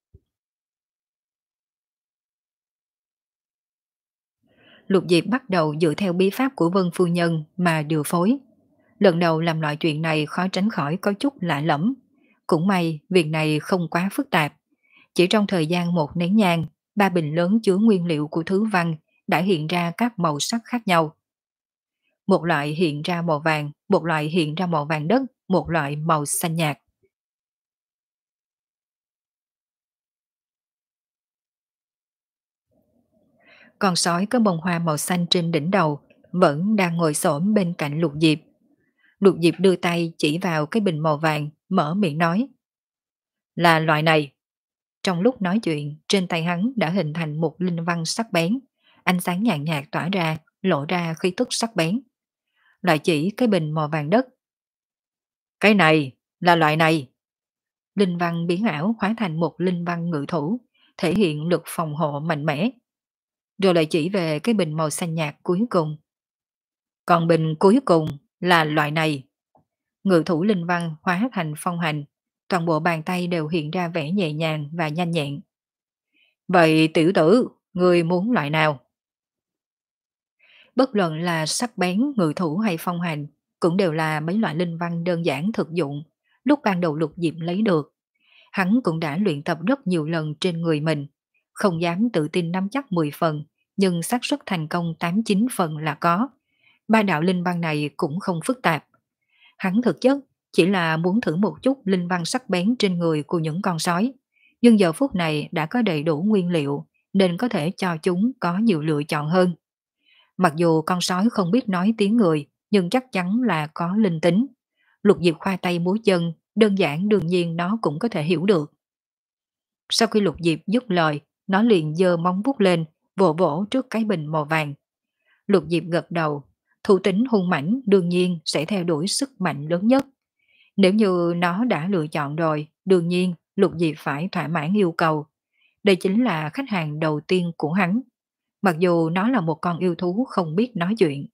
S1: Lục Diệp bắt đầu dựa theo bí pháp của Vân Phu Nhân mà điều phối. Lần đầu làm loại chuyện này khó tránh khỏi có chút lạ lẫm. Cũng may việc này không quá phức tạp. Chỉ trong thời gian một nén nhang, ba bình lớn chứa nguyên liệu của thứ văn đã hiện ra các màu sắc khác nhau. Một loại hiện ra màu vàng, một loại hiện ra màu vàng đất, một loại màu xanh nhạt. Con sói có bông hoa màu xanh trên đỉnh đầu vẫn đang ngồi xổm bên cạnh Lục Diệp. Lục Diệp đưa tay chỉ vào cái bình màu vàng, mở miệng nói. Là loại này. Trong lúc nói chuyện, trên tay hắn đã hình thành một linh văn sắc bén. Ánh sáng nhàn nhạt tỏa ra, lộ ra khí tức sắc bén. Lại chỉ cái bình màu vàng đất. Cái này, là loại này. Linh văn biến ảo hóa thành một linh văn ngự thủ, thể hiện lực phòng hộ mạnh mẽ. Rồi lại chỉ về cái bình màu xanh nhạt cuối cùng. Còn bình cuối cùng là loại này. Ngự thủ linh văn hóa thành phong hành, toàn bộ bàn tay đều hiện ra vẻ nhẹ nhàng và nhanh nhẹn. Vậy tiểu tử, người muốn loại nào? Bất luận là sắc bén, ngự thủ hay phong hành, cũng đều là mấy loại linh văn đơn giản thực dụng, lúc ban đầu Lục Diệp lấy được. Hắn cũng đã luyện tập rất nhiều lần trên người mình, không dám tự tin nắm chắc mười phần, nhưng xác suất thành công tám chín phần là có. Ba đạo linh văn này cũng không phức tạp. Hắn thực chất chỉ là muốn thử một chút linh văn sắc bén trên người của những con sói, nhưng giờ phút này đã có đầy đủ nguyên liệu nên có thể cho chúng có nhiều lựa chọn hơn. Mặc dù con sói không biết nói tiếng người, nhưng chắc chắn là có linh tính. Lục Diệp khoa tay múa chân, đơn giản đương nhiên nó cũng có thể hiểu được. Sau khi Lục Diệp dứt lời, nó liền giơ móng vuốt lên, vỗ vỗ trước cái bình màu vàng. Lục Diệp gật đầu, thủ tính hung mãnh đương nhiên sẽ theo đuổi sức mạnh lớn nhất. Nếu như nó đã lựa chọn rồi, đương nhiên Lục Diệp phải thỏa mãn yêu cầu. Đây chính là khách hàng đầu tiên của hắn. Mặc dù nó là một con yêu thú không biết nói chuyện.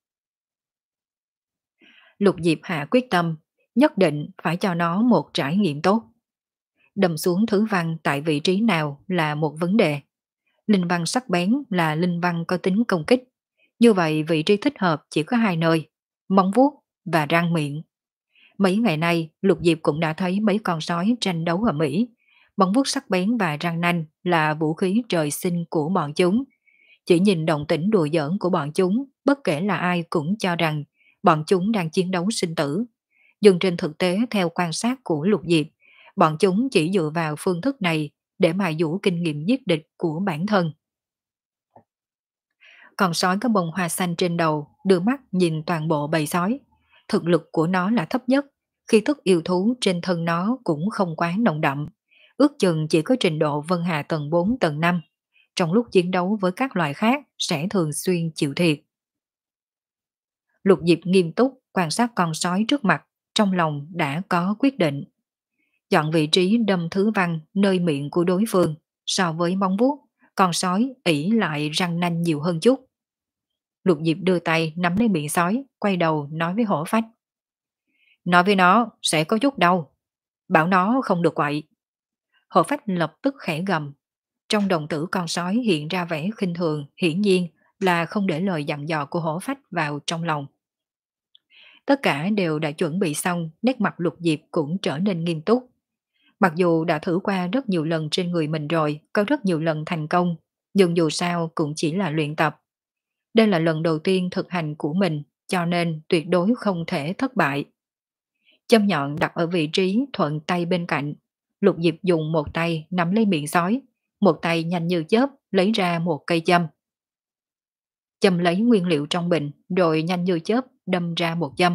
S1: Lục Diệp hạ quyết tâm, nhất định phải cho nó một trải nghiệm tốt. Đâm xuống thứ văn tại vị trí nào là một vấn đề. Linh văn sắc bén là linh văn có tính công kích. Như vậy vị trí thích hợp chỉ có hai nơi, móng vuốt và răng miệng. Mấy ngày nay, Lục Diệp cũng đã thấy mấy con sói tranh đấu ở Mỹ. Móng vuốt sắc bén và răng nanh là vũ khí trời sinh của bọn chúng. Chỉ nhìn động tĩnh đùa giỡn của bọn chúng, bất kể là ai cũng cho rằng bọn chúng đang chiến đấu sinh tử. Nhưng trên thực tế theo quan sát của Lục Diệp, bọn chúng chỉ dựa vào phương thức này để mài dũa kinh nghiệm giết địch của bản thân. Con sói có bông hoa xanh trên đầu, đưa mắt nhìn toàn bộ bầy sói. Thực lực của nó là thấp nhất, khi thức yêu thú trên thân nó cũng không quá nồng đậm. Ước chừng chỉ có trình độ Vân Hà tầng bốn tầng năm. Trong lúc chiến đấu với các loài khác sẽ thường xuyên chịu thiệt. Lục Diệp nghiêm túc quan sát con sói trước mặt, trong lòng đã có quyết định. Chọn vị trí đâm thứ văn nơi miệng của đối phương, so với móng vuốt, con sói ỷ lại răng nanh nhiều hơn chút. Lục Diệp đưa tay nắm lấy miệng sói, quay đầu nói với hổ phách. Nói với nó sẽ có chút đau, bảo nó không được quậy. Hổ phách lập tức khẽ gầm. Trong đồng tử con sói hiện ra vẻ khinh thường, hiển nhiên là không để lời dặn dò của hổ phách vào trong lòng. Tất cả đều đã chuẩn bị xong, nét mặt Lục Diệp cũng trở nên nghiêm túc. Mặc dù đã thử qua rất nhiều lần trên người mình rồi, có rất nhiều lần thành công, nhưng dù sao cũng chỉ là luyện tập. Đây là lần đầu tiên thực hành của mình, cho nên tuyệt đối không thể thất bại. Châm nhọn đặt ở vị trí thuận tay bên cạnh. Lục Diệp dùng một tay nắm lấy miệng sói, một tay nhanh như chớp lấy ra một cây châm. Châm lấy nguyên liệu trong bình, rồi nhanh như chớp đâm ra một châm.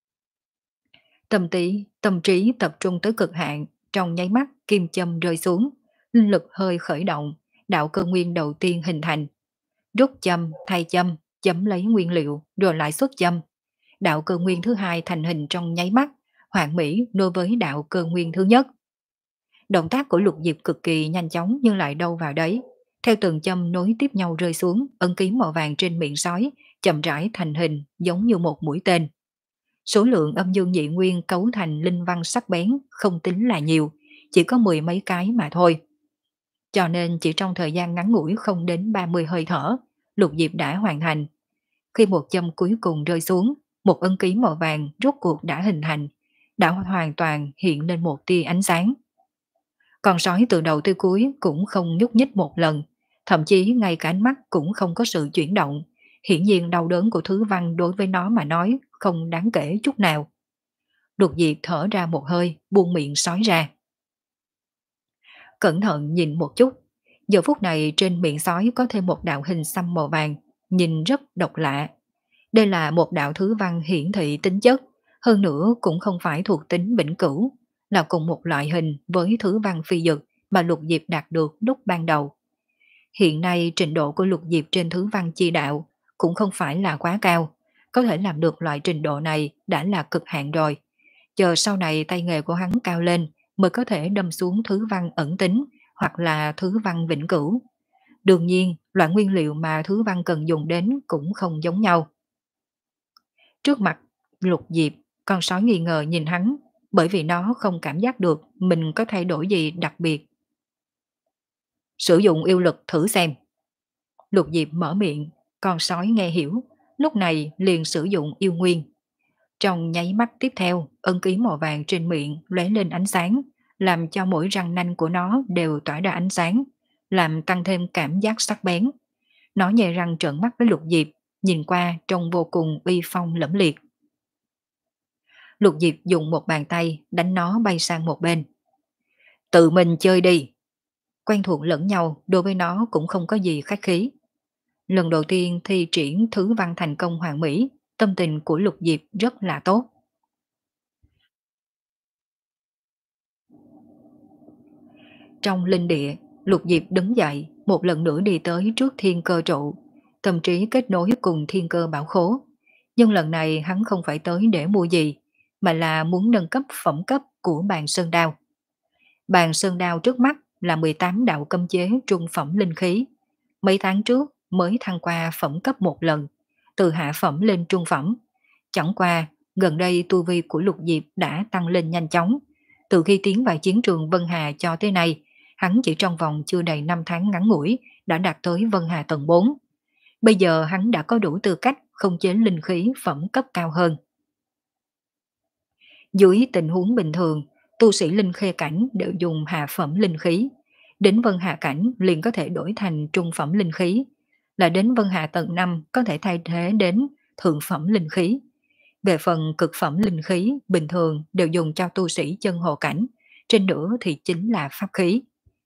S1: Tâm tí, tâm trí tập trung tới cực hạn, trong nháy mắt kim châm rơi xuống, linh lực hơi khởi động, đạo cơ nguyên đầu tiên hình thành. Rút châm, thay châm, chấm lấy nguyên liệu, rồi lại xuất châm. Đạo cơ nguyên thứ hai thành hình trong nháy mắt, hoàn mỹ đối với đạo cơ nguyên thứ nhất. Động tác của Lục Diệp cực kỳ nhanh chóng nhưng lại đâu vào đấy. Theo từng châm nối tiếp nhau rơi xuống, ấn ký màu vàng trên miệng sói chậm rãi thành hình giống như một mũi tên. Số lượng âm dương nhị nguyên cấu thành linh văn sắc bén không tính là nhiều, chỉ có mười mấy cái mà thôi. Cho nên chỉ trong thời gian ngắn ngủi không đến ba mươi hơi thở, Lục Diệp đã hoàn thành. Khi một châm cuối cùng rơi xuống, một ấn ký màu vàng rốt cuộc đã hình thành, đã hoàn toàn hiện lên một tia ánh sáng. Con sói từ đầu tới cuối cũng không nhúc nhích một lần, thậm chí ngay cả ánh mắt cũng không có sự chuyển động. Hiển nhiên đau đớn của thứ văn đối với nó mà nói không đáng kể chút nào. Lục Diệp thở ra một hơi, buông miệng sói ra. Cẩn thận nhìn một chút, Giờ phút này trên miệng sói có thêm một đạo hình xăm màu vàng, nhìn rất độc lạ. Đây là một đạo thứ văn hiển thị tính chất, hơn nữa cũng không phải thuộc tính vĩnh cửu, là cùng một loại hình với thứ văn phi dực mà Lục Diệp đạt được lúc ban đầu. Hiện nay trình độ của Lục Diệp trên thứ văn chi đạo cũng không phải là quá cao, có thể làm được loại trình độ này đã là cực hạn rồi. Chờ sau này tay nghề của hắn cao lên mới có thể đâm xuống thứ văn ẩn tính hoặc là thứ văn vĩnh cửu. Đương nhiên, loại nguyên liệu mà thứ văn cần dùng đến cũng không giống nhau. Trước mặt Lục Diệp, con sói nghi ngờ nhìn hắn, bởi vì nó không cảm giác được mình có thay đổi gì đặc biệt. Sử dụng yêu lực thử xem. Lục Diệp mở miệng, con sói nghe hiểu, lúc này liền sử dụng yêu nguyên. Trong nháy mắt tiếp theo, ân ký màu vàng trên miệng lóe lên ánh sáng, làm cho mỗi răng nanh của nó đều tỏa ra ánh sáng, làm tăng thêm cảm giác sắc bén. Nó nhè răng trợn mắt với Lục Diệp, nhìn qua trông vô cùng uy phong lẫm liệt. Lục Diệp dùng một bàn tay đánh nó bay sang một bên. Tự mình chơi đi. Quen thuộc lẫn nhau đối với nó cũng không có gì khách khí. Lần đầu tiên thi triển thứ văn thành công hoàn mỹ, tâm tình của Lục Diệp rất là tốt. Trong linh địa, Lục Diệp đứng dậy, một lần nữa đi tới trước thiên cơ trụ, tâm trí kết nối cùng thiên cơ bảo khố. Nhưng lần này hắn không phải tới để mua gì, mà là muốn nâng cấp phẩm cấp của bàn sơn đao. Bàn sơn đao trước mắt là mười tám đạo cấm chế trung phẩm linh khí. Mấy tháng trước mới thăng qua phẩm cấp một lần, từ hạ phẩm lên trung phẩm. Chẳng qua, gần đây tu vi của Lục Diệp đã tăng lên nhanh chóng. Từ khi tiến vào chiến trường Vân Hà cho tới nay, hắn chỉ trong vòng chưa đầy năm tháng ngắn ngủi đã đạt tới Vân Hà tầng bốn. Bây giờ hắn đã có đủ tư cách khống chế linh khí phẩm cấp cao hơn. Dưới tình huống bình thường, tu sĩ linh khê cảnh đều dùng hạ phẩm linh khí. Đến Vân Hà cảnh liền có thể đổi thành trung phẩm linh khí. Là đến Vân Hà tầng năm có thể thay thế đến thượng phẩm linh khí. Về phần cực phẩm linh khí, bình thường đều dùng cho tu sĩ chân hồ cảnh, trên nữa thì chính là pháp khí.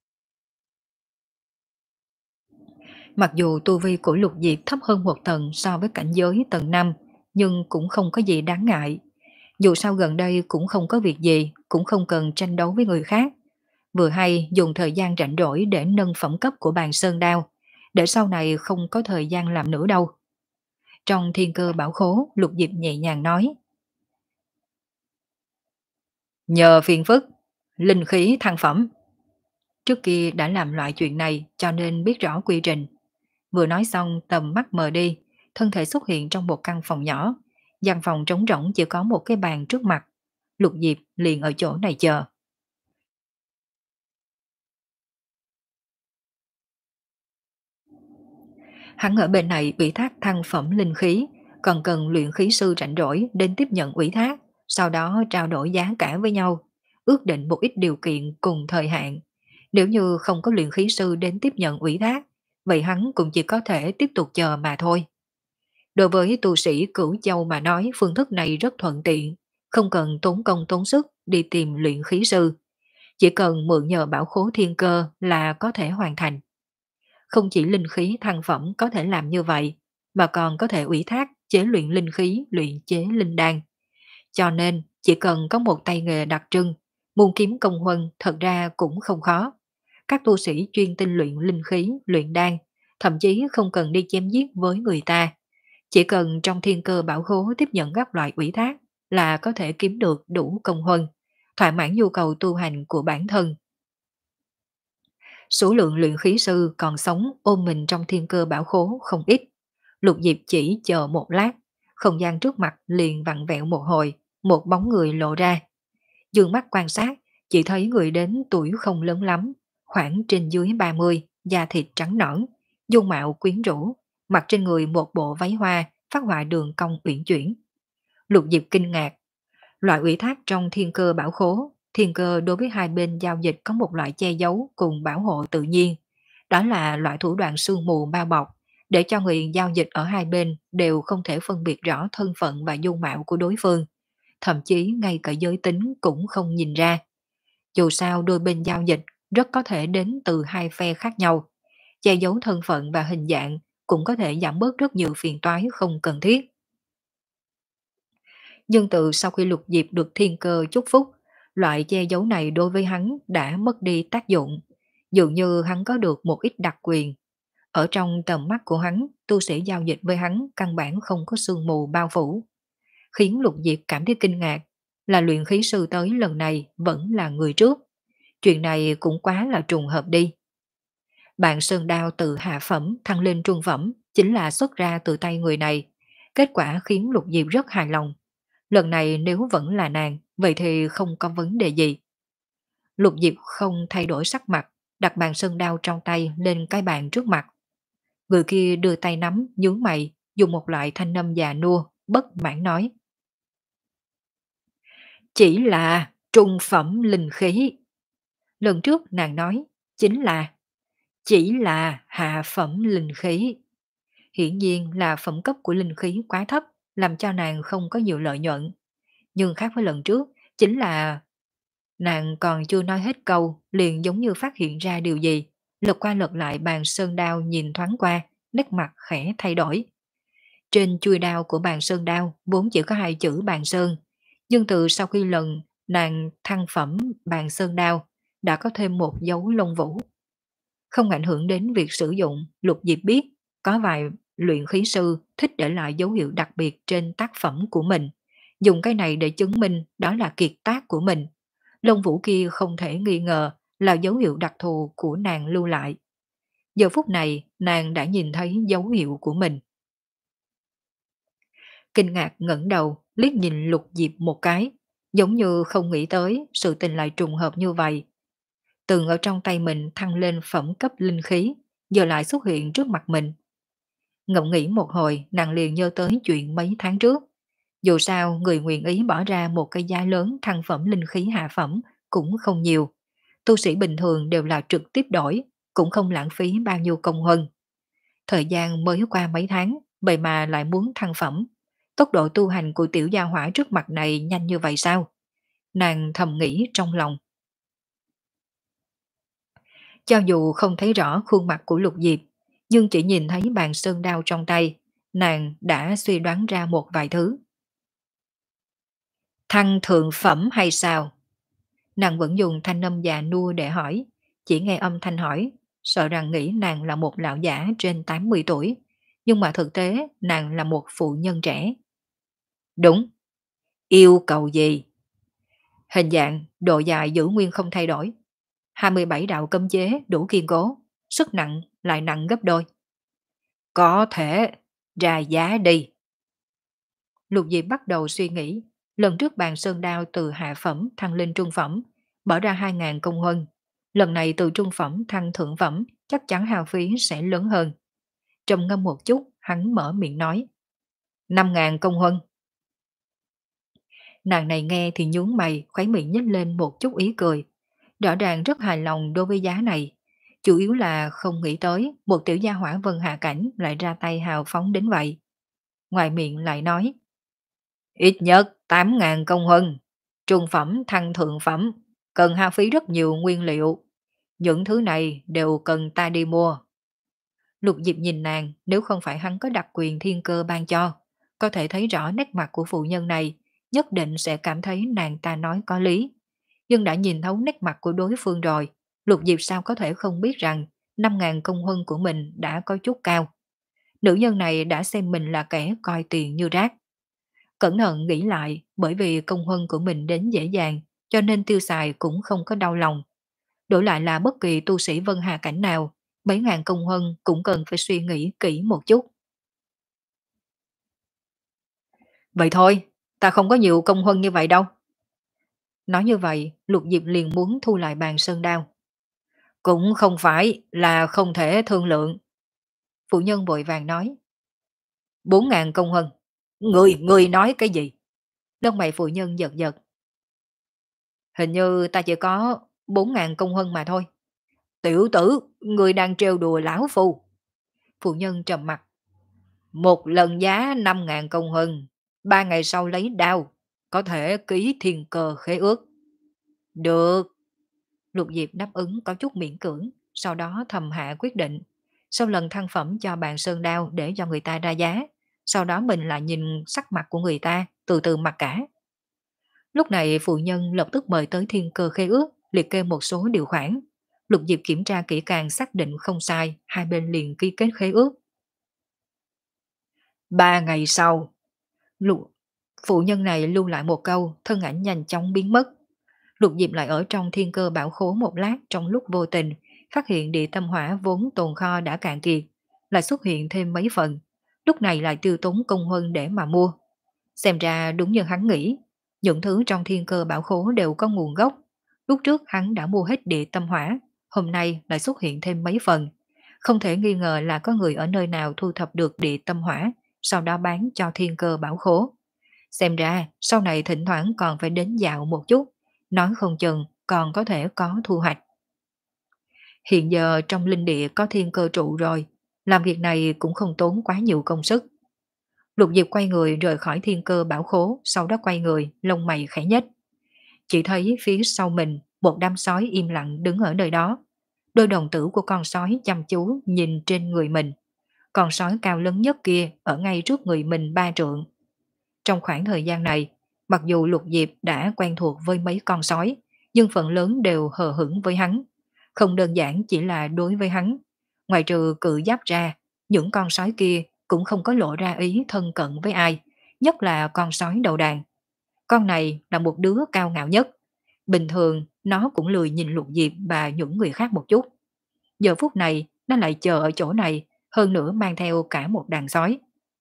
S1: Mặc dù tu vi của Lục Diệp thấp hơn một tầng so với cảnh giới tầng năm, nhưng cũng không có gì đáng ngại. Dù sao gần đây cũng không có việc gì, cũng không cần tranh đấu với người khác. Vừa hay dùng thời gian rảnh rỗi để nâng phẩm cấp của bàn sơn đao, để sau này không có thời gian làm nữa đâu. Trong thiên cơ bảo khố, Lục Diệp nhẹ nhàng nói. Nhờ phiền phức, linh khí thăng phẩm. Trước kia đã làm loại chuyện này cho nên biết rõ quy trình. Vừa nói xong tầm mắt mờ đi, thân thể xuất hiện trong một căn phòng nhỏ. Căn phòng trống rỗng chỉ có một cái bàn trước mặt. Lục Diệp liền ở chỗ này chờ. Hắn ở bên này ủy thác thăng phẩm linh khí, còn cần luyện khí sư rảnh rỗi đến tiếp nhận ủy thác, sau đó trao đổi giá cả với nhau, ước định một ít điều kiện cùng thời hạn. Nếu như không có luyện khí sư đến tiếp nhận ủy thác, vậy hắn cũng chỉ có thể tiếp tục chờ mà thôi. Đối với tu sĩ Cửu Châu mà nói phương thức này rất thuận tiện, không cần tốn công tốn sức đi tìm luyện khí sư. Chỉ cần mượn nhờ bảo khố thiên cơ là có thể hoàn thành. Không chỉ linh khí thăng phẩm có thể làm như vậy, mà còn có thể ủy thác chế luyện linh khí, luyện chế linh đan. Cho nên, chỉ cần có một tay nghề đặc trưng, muôn kiếm công huân thật ra cũng không khó. Các tu sĩ chuyên tinh luyện linh khí, luyện đan, thậm chí không cần đi chém giết với người ta. Chỉ cần trong thiên cơ bảo khố tiếp nhận các loại ủy thác là có thể kiếm được đủ công huân, thỏa mãn nhu cầu tu hành của bản thân. Số lượng luyện khí sư còn sống ôm mình trong thiên cơ bảo khố không ít. Lục Diệp chỉ chờ một lát, không gian trước mặt liền vặn vẹo một hồi, một bóng người lộ ra. Dương mắt quan sát, chỉ thấy người đến tuổi không lớn lắm, khoảng trên dưới ba mươi, da thịt trắng nõn, dung mạo quyến rũ, mặc trên người một bộ váy hoa, phát họa đường cong uyển chuyển. Lục Diệp kinh ngạc, loại ủy thác trong thiên cơ bảo khố, thiên cơ đối với hai bên giao dịch có một loại che giấu cùng bảo hộ tự nhiên. Đó là loại thủ đoạn sương mù bao bọc, để cho người giao dịch ở hai bên đều không thể phân biệt rõ thân phận và dung mạo của đối phương. Thậm chí ngay cả giới tính cũng không nhìn ra. Dù sao đôi bên giao dịch rất có thể đến từ hai phe khác nhau, che giấu thân phận và hình dạng cũng có thể giảm bớt rất nhiều phiền toái không cần thiết. Nhưng từ sau khi Lục Diệp được thiên cơ chúc phúc, loại che giấu này đối với hắn đã mất đi tác dụng, dường như hắn có được một ít đặc quyền. Ở trong tầm mắt của hắn, tu sĩ giao dịch với hắn căn bản không có sương mù bao phủ. Khiến Lục Diệp cảm thấy kinh ngạc là luyện khí sư tới lần này vẫn là người trước. Chuyện này cũng quá là trùng hợp đi. Bạn Sơn Đao từ hạ phẩm thăng lên trung phẩm chính là xuất ra từ tay người này. Kết quả khiến Lục Diệp rất hài lòng. Lần này nếu vẫn là nàng, vậy thì không có vấn đề gì. Lục Diệp không thay đổi sắc mặt, đặt bàn sơn đao trong tay lên cái bàn trước mặt. Người kia đưa tay nắm, nhướng mày, dùng một loại thanh âm già nua, bất mãn nói. Chỉ là trung phẩm linh khí. Lần trước nàng nói, chính là chỉ là hạ phẩm linh khí. Hiển nhiên là phẩm cấp của linh khí quá thấp, làm cho nàng không có nhiều lợi nhuận. Nhưng khác với lần trước, chính là nàng còn chưa nói hết câu, liền giống như phát hiện ra điều gì. Lật qua lật lại bàn sơn đao nhìn thoáng qua, nét mặt khẽ thay đổi. Trên chuôi đao của bàn sơn đao vốn chỉ có hai chữ bàn sơn, nhưng từ sau khi lần nàng thăng phẩm bàn sơn đao đã có thêm một dấu lông vũ. Không ảnh hưởng đến việc sử dụng, Lục Diệp biết có vài luyện khí sư thích để lại dấu hiệu đặc biệt trên tác phẩm của mình. Dùng cái này để chứng minh đó là kiệt tác của mình. Lông vũ kia không thể nghi ngờ là dấu hiệu đặc thù của nàng lưu lại. Giờ phút này nàng đã nhìn thấy dấu hiệu của mình. Kinh ngạc ngẩng đầu, liếc nhìn Lục Diệp một cái, giống như không nghĩ tới sự tình lại trùng hợp như vậy. Từng ở trong tay mình thăng lên phẩm cấp linh khí, giờ lại xuất hiện trước mặt mình. Ngẫm nghĩ một hồi, nàng liền nhớ tới chuyện mấy tháng trước. Dù sao, người nguyện ý bỏ ra một cái giá lớn thăng phẩm linh khí hạ phẩm cũng không nhiều. Tu sĩ bình thường đều là trực tiếp đổi, cũng không lãng phí bao nhiêu công hơn. Thời gian mới qua mấy tháng, vậy mà lại muốn thăng phẩm. Tốc độ tu hành của tiểu gia hỏa trước mặt này nhanh như vậy sao? Nàng thầm nghĩ trong lòng. Cho dù không thấy rõ khuôn mặt của Lục Diệp, nhưng chỉ nhìn thấy bàn sơn đao trong tay, nàng đã suy đoán ra một vài thứ. Thăng thượng phẩm hay sao? Nàng vẫn dùng thanh âm già nua để hỏi, chỉ nghe âm thanh hỏi, sợ rằng nghĩ nàng là một lão giả trên tám mươi tuổi, nhưng mà thực tế nàng là một phụ nhân trẻ. Đúng, yêu cầu gì? Hình dạng, độ dài giữ nguyên không thay đổi. hai mươi bảy đạo cấm chế đủ kiên cố, sức nặng lại nặng gấp đôi. Có thể, ra giá đi. Lục Diệp bắt đầu suy nghĩ, lần trước bàn sơn đao từ hạ phẩm thăng lên trung phẩm, bỏ ra hai ngàn công huân. Lần này từ trung phẩm thăng thượng phẩm, chắc chắn hao phí sẽ lớn hơn. Trầm ngâm một chút, hắn mở miệng nói. năm ngàn công huân. Nàng này nghe thì nhướng mày, khóe miệng nhếch lên một chút ý cười. Rõ ràng rất hài lòng đối với giá này. Chủ yếu là không nghĩ tới một tiểu gia hỏa vân hạ cảnh lại ra tay hào phóng đến vậy. Ngoài miệng lại nói. Ít nhất tám ngàn công huân. Trung phẩm thăng thượng phẩm. Cần hao phí rất nhiều nguyên liệu. Những thứ này đều cần ta đi mua. Lục Diệp nhìn nàng, nếu không phải hắn có đặc quyền thiên cơ ban cho, có thể thấy rõ nét mặt của phụ nhân này, nhất định sẽ cảm thấy nàng ta nói có lý. Nhưng đã nhìn thấu nét mặt của đối phương rồi, Lục Diệp sao có thể không biết rằng năm ngàn công huân của mình đã có chút cao. Nữ nhân này đã xem mình là kẻ coi tiền như rác. Cẩn thận nghĩ lại, bởi vì công huân của mình đến dễ dàng, cho nên tiêu xài cũng không có đau lòng. Đổi lại là bất kỳ tu sĩ Vân Hà cảnh nào, mấy ngàn công huân cũng cần phải suy nghĩ kỹ một chút. Vậy thôi, ta không có nhiều công huân như vậy đâu. Nói như vậy, Lục Diệp liền muốn thu lại bàn sơn đao. Cũng không phải là không thể thương lượng. Phụ nhân vội vàng nói. Bốn ngàn công huân. Người, người nói cái gì? Lông mày phụ nhân giật giật. Hình như ta chỉ có bốn ngàn công huân mà thôi. Tiểu tử, người đang trêu đùa lão phu. Phụ nhân trầm mặt. Một lần giá năm ngàn công huân. Ba ngày sau lấy đao. Có thể ký thiên cơ khế ước. Được. Lục Diệp đáp ứng có chút miễn cưỡng. Sau đó thầm hạ quyết định. sau lần thăng phẩm cho bạn sơn đao để cho người ta ra giá, sau đó mình lại nhìn sắc mặt của người ta, từ từ mặc cả. Lúc này phụ nhân lập tức mời tới thiên cơ khế ước, liệt kê một số điều khoản. Lục Diệp kiểm tra kỹ càng xác định không sai, hai bên liền ký kết khế ước. Ba ngày sau, lục phụ nhân này lưu lại một câu, thân ảnh nhanh chóng biến mất. Lục Diệp lại ở trong thiên cơ bảo khố một lát, trong lúc vô tình phát hiện địa tâm hỏa vốn tồn kho đã cạn kiệt, lại xuất hiện thêm mấy phần. Lúc này lại tiêu tốn công huân để mà mua. Xem ra đúng như hắn nghĩ, những thứ trong thiên cơ bảo khố đều có nguồn gốc. Lúc trước hắn đã mua hết địa tâm hỏa, hôm nay lại xuất hiện thêm mấy phần. Không thể nghi ngờ là có người ở nơi nào thu thập được địa tâm hỏa, sau đó bán cho thiên cơ bảo khố. Xem ra sau này thỉnh thoảng còn phải đến dạo một chút, nói không chừng còn có thể có thu hoạch. Hiện giờ trong linh địa có thiên cơ trụ rồi, làm việc này cũng không tốn quá nhiều công sức. Lục Diệp quay người rời khỏi thiên cơ bảo khố, sau đó quay người, lông mày khẽ nhếch. Chỉ thấy phía sau mình, một đám sói im lặng đứng ở nơi đó. Đôi đồng tử của con sói chăm chú nhìn trên người mình. Con sói cao lớn nhất kia ở ngay trước người mình ba trượng. Trong khoảng thời gian này, mặc dù Lục Diệp đã quen thuộc với mấy con sói, nhưng phần lớn đều hờ hững với hắn. Không đơn giản chỉ là đối với hắn. Ngoài trừ cự giáp ra, những con sói kia cũng không có lộ ra ý thân cận với ai, nhất là con sói đầu đàn. Con này là một đứa cao ngạo nhất. Bình thường nó cũng lười nhìn Lục Diệp và những người khác một chút. Giờ phút này nó lại chờ ở chỗ này, hơn nữa mang theo cả một đàn sói.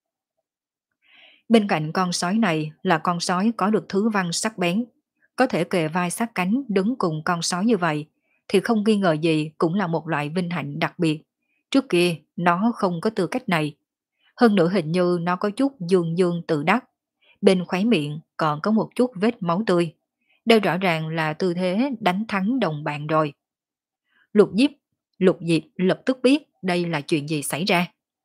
S1: Bên cạnh con sói này là con sói có được thứ văn sắc bén, có thể kề vai sát cánh đứng cùng con sói như vậy, thì không nghi ngờ gì cũng là một loại vinh hạnh đặc biệt. Trước kia nó không có tư cách này. Hơn nữa hình như nó có chút dương dương tự đắc. Bên khóe miệng còn có một chút vết máu tươi. Đây rõ ràng là tư thế đánh thắng đồng bạn rồi. Lục Diệp, Lục Diệp lập tức biết đây là chuyện gì xảy ra.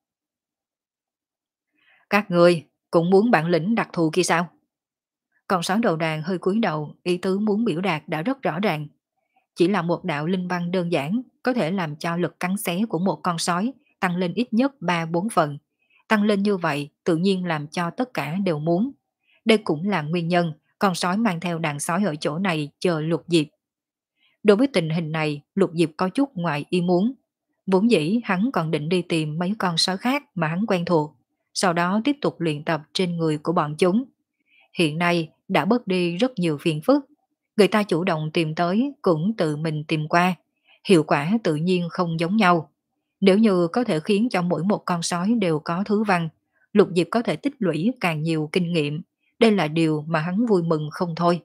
S1: Các người cũng muốn bản lĩnh đặc thù kia sao? Con sói đầu đàn hơi cúi đầu, ý tứ muốn biểu đạt đã rất rõ ràng. Chỉ là một đạo linh văn đơn giản có thể làm cho lực cắn xé của một con sói tăng lên ít nhất ba bốn phần. Tăng lên như vậy tự nhiên làm cho tất cả đều muốn. Đây cũng là nguyên nhân con sói mang theo đàn sói ở chỗ này chờ Lục Diệp. Đối với tình hình này, Lục Diệp có chút ngoài ý muốn. Vốn dĩ hắn còn định đi tìm mấy con sói khác mà hắn quen thuộc, sau đó tiếp tục luyện tập trên người của bọn chúng. Hiện nay đã bớt đi rất nhiều phiền phức. Người ta chủ động tìm tới cũng tự mình tìm qua. Hiệu quả tự nhiên không giống nhau. Nếu như có thể khiến cho mỗi một con sói đều có thứ văn, Lục Diệp có thể tích lũy càng nhiều kinh nghiệm. Đây là điều mà hắn vui mừng không thôi.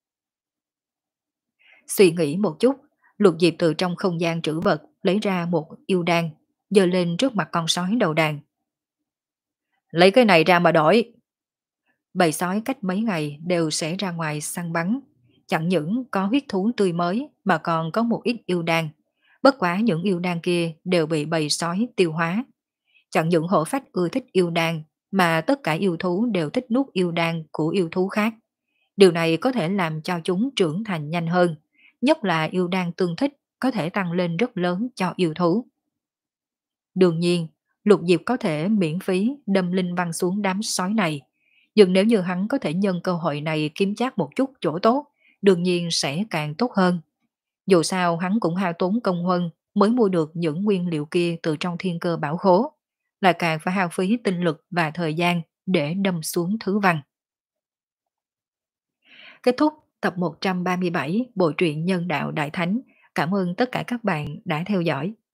S1: Suy nghĩ một chút, Lục Diệp từ trong không gian trữ vật lấy ra một yêu đan, giơ lên trước mặt con sói đầu đàn. Lấy cái này ra mà đổi. Bầy sói cách mấy ngày đều sẽ ra ngoài săn bắn, chẳng những có huyết thú tươi mới mà còn có một ít yêu đan. Bất quá những yêu đan kia đều bị bầy sói tiêu hóa. Chẳng những hổ phách ưa thích yêu đan mà tất cả yêu thú đều thích nuốt yêu đan của yêu thú khác. Điều này có thể làm cho chúng trưởng thành nhanh hơn, nhất là yêu đan tương thích có thể tăng lên rất lớn cho yêu thú. Đương nhiên, Lục Diệp có thể miễn phí đâm linh văn xuống đám sói này, nhưng nếu như hắn có thể nhân cơ hội này kiếm chắc một chút chỗ tốt, đương nhiên sẽ càng tốt hơn. Dù sao hắn cũng hao tốn công huân mới mua được những nguyên liệu kia từ trong thiên cơ bảo khố, lại càng phải hao phí tinh lực và thời gian để đâm xuống thứ văn. Kết thúc tập một trăm ba mươi bảy bộ truyện Nhân đạo Đại Thánh. Cảm ơn tất cả các bạn đã theo dõi.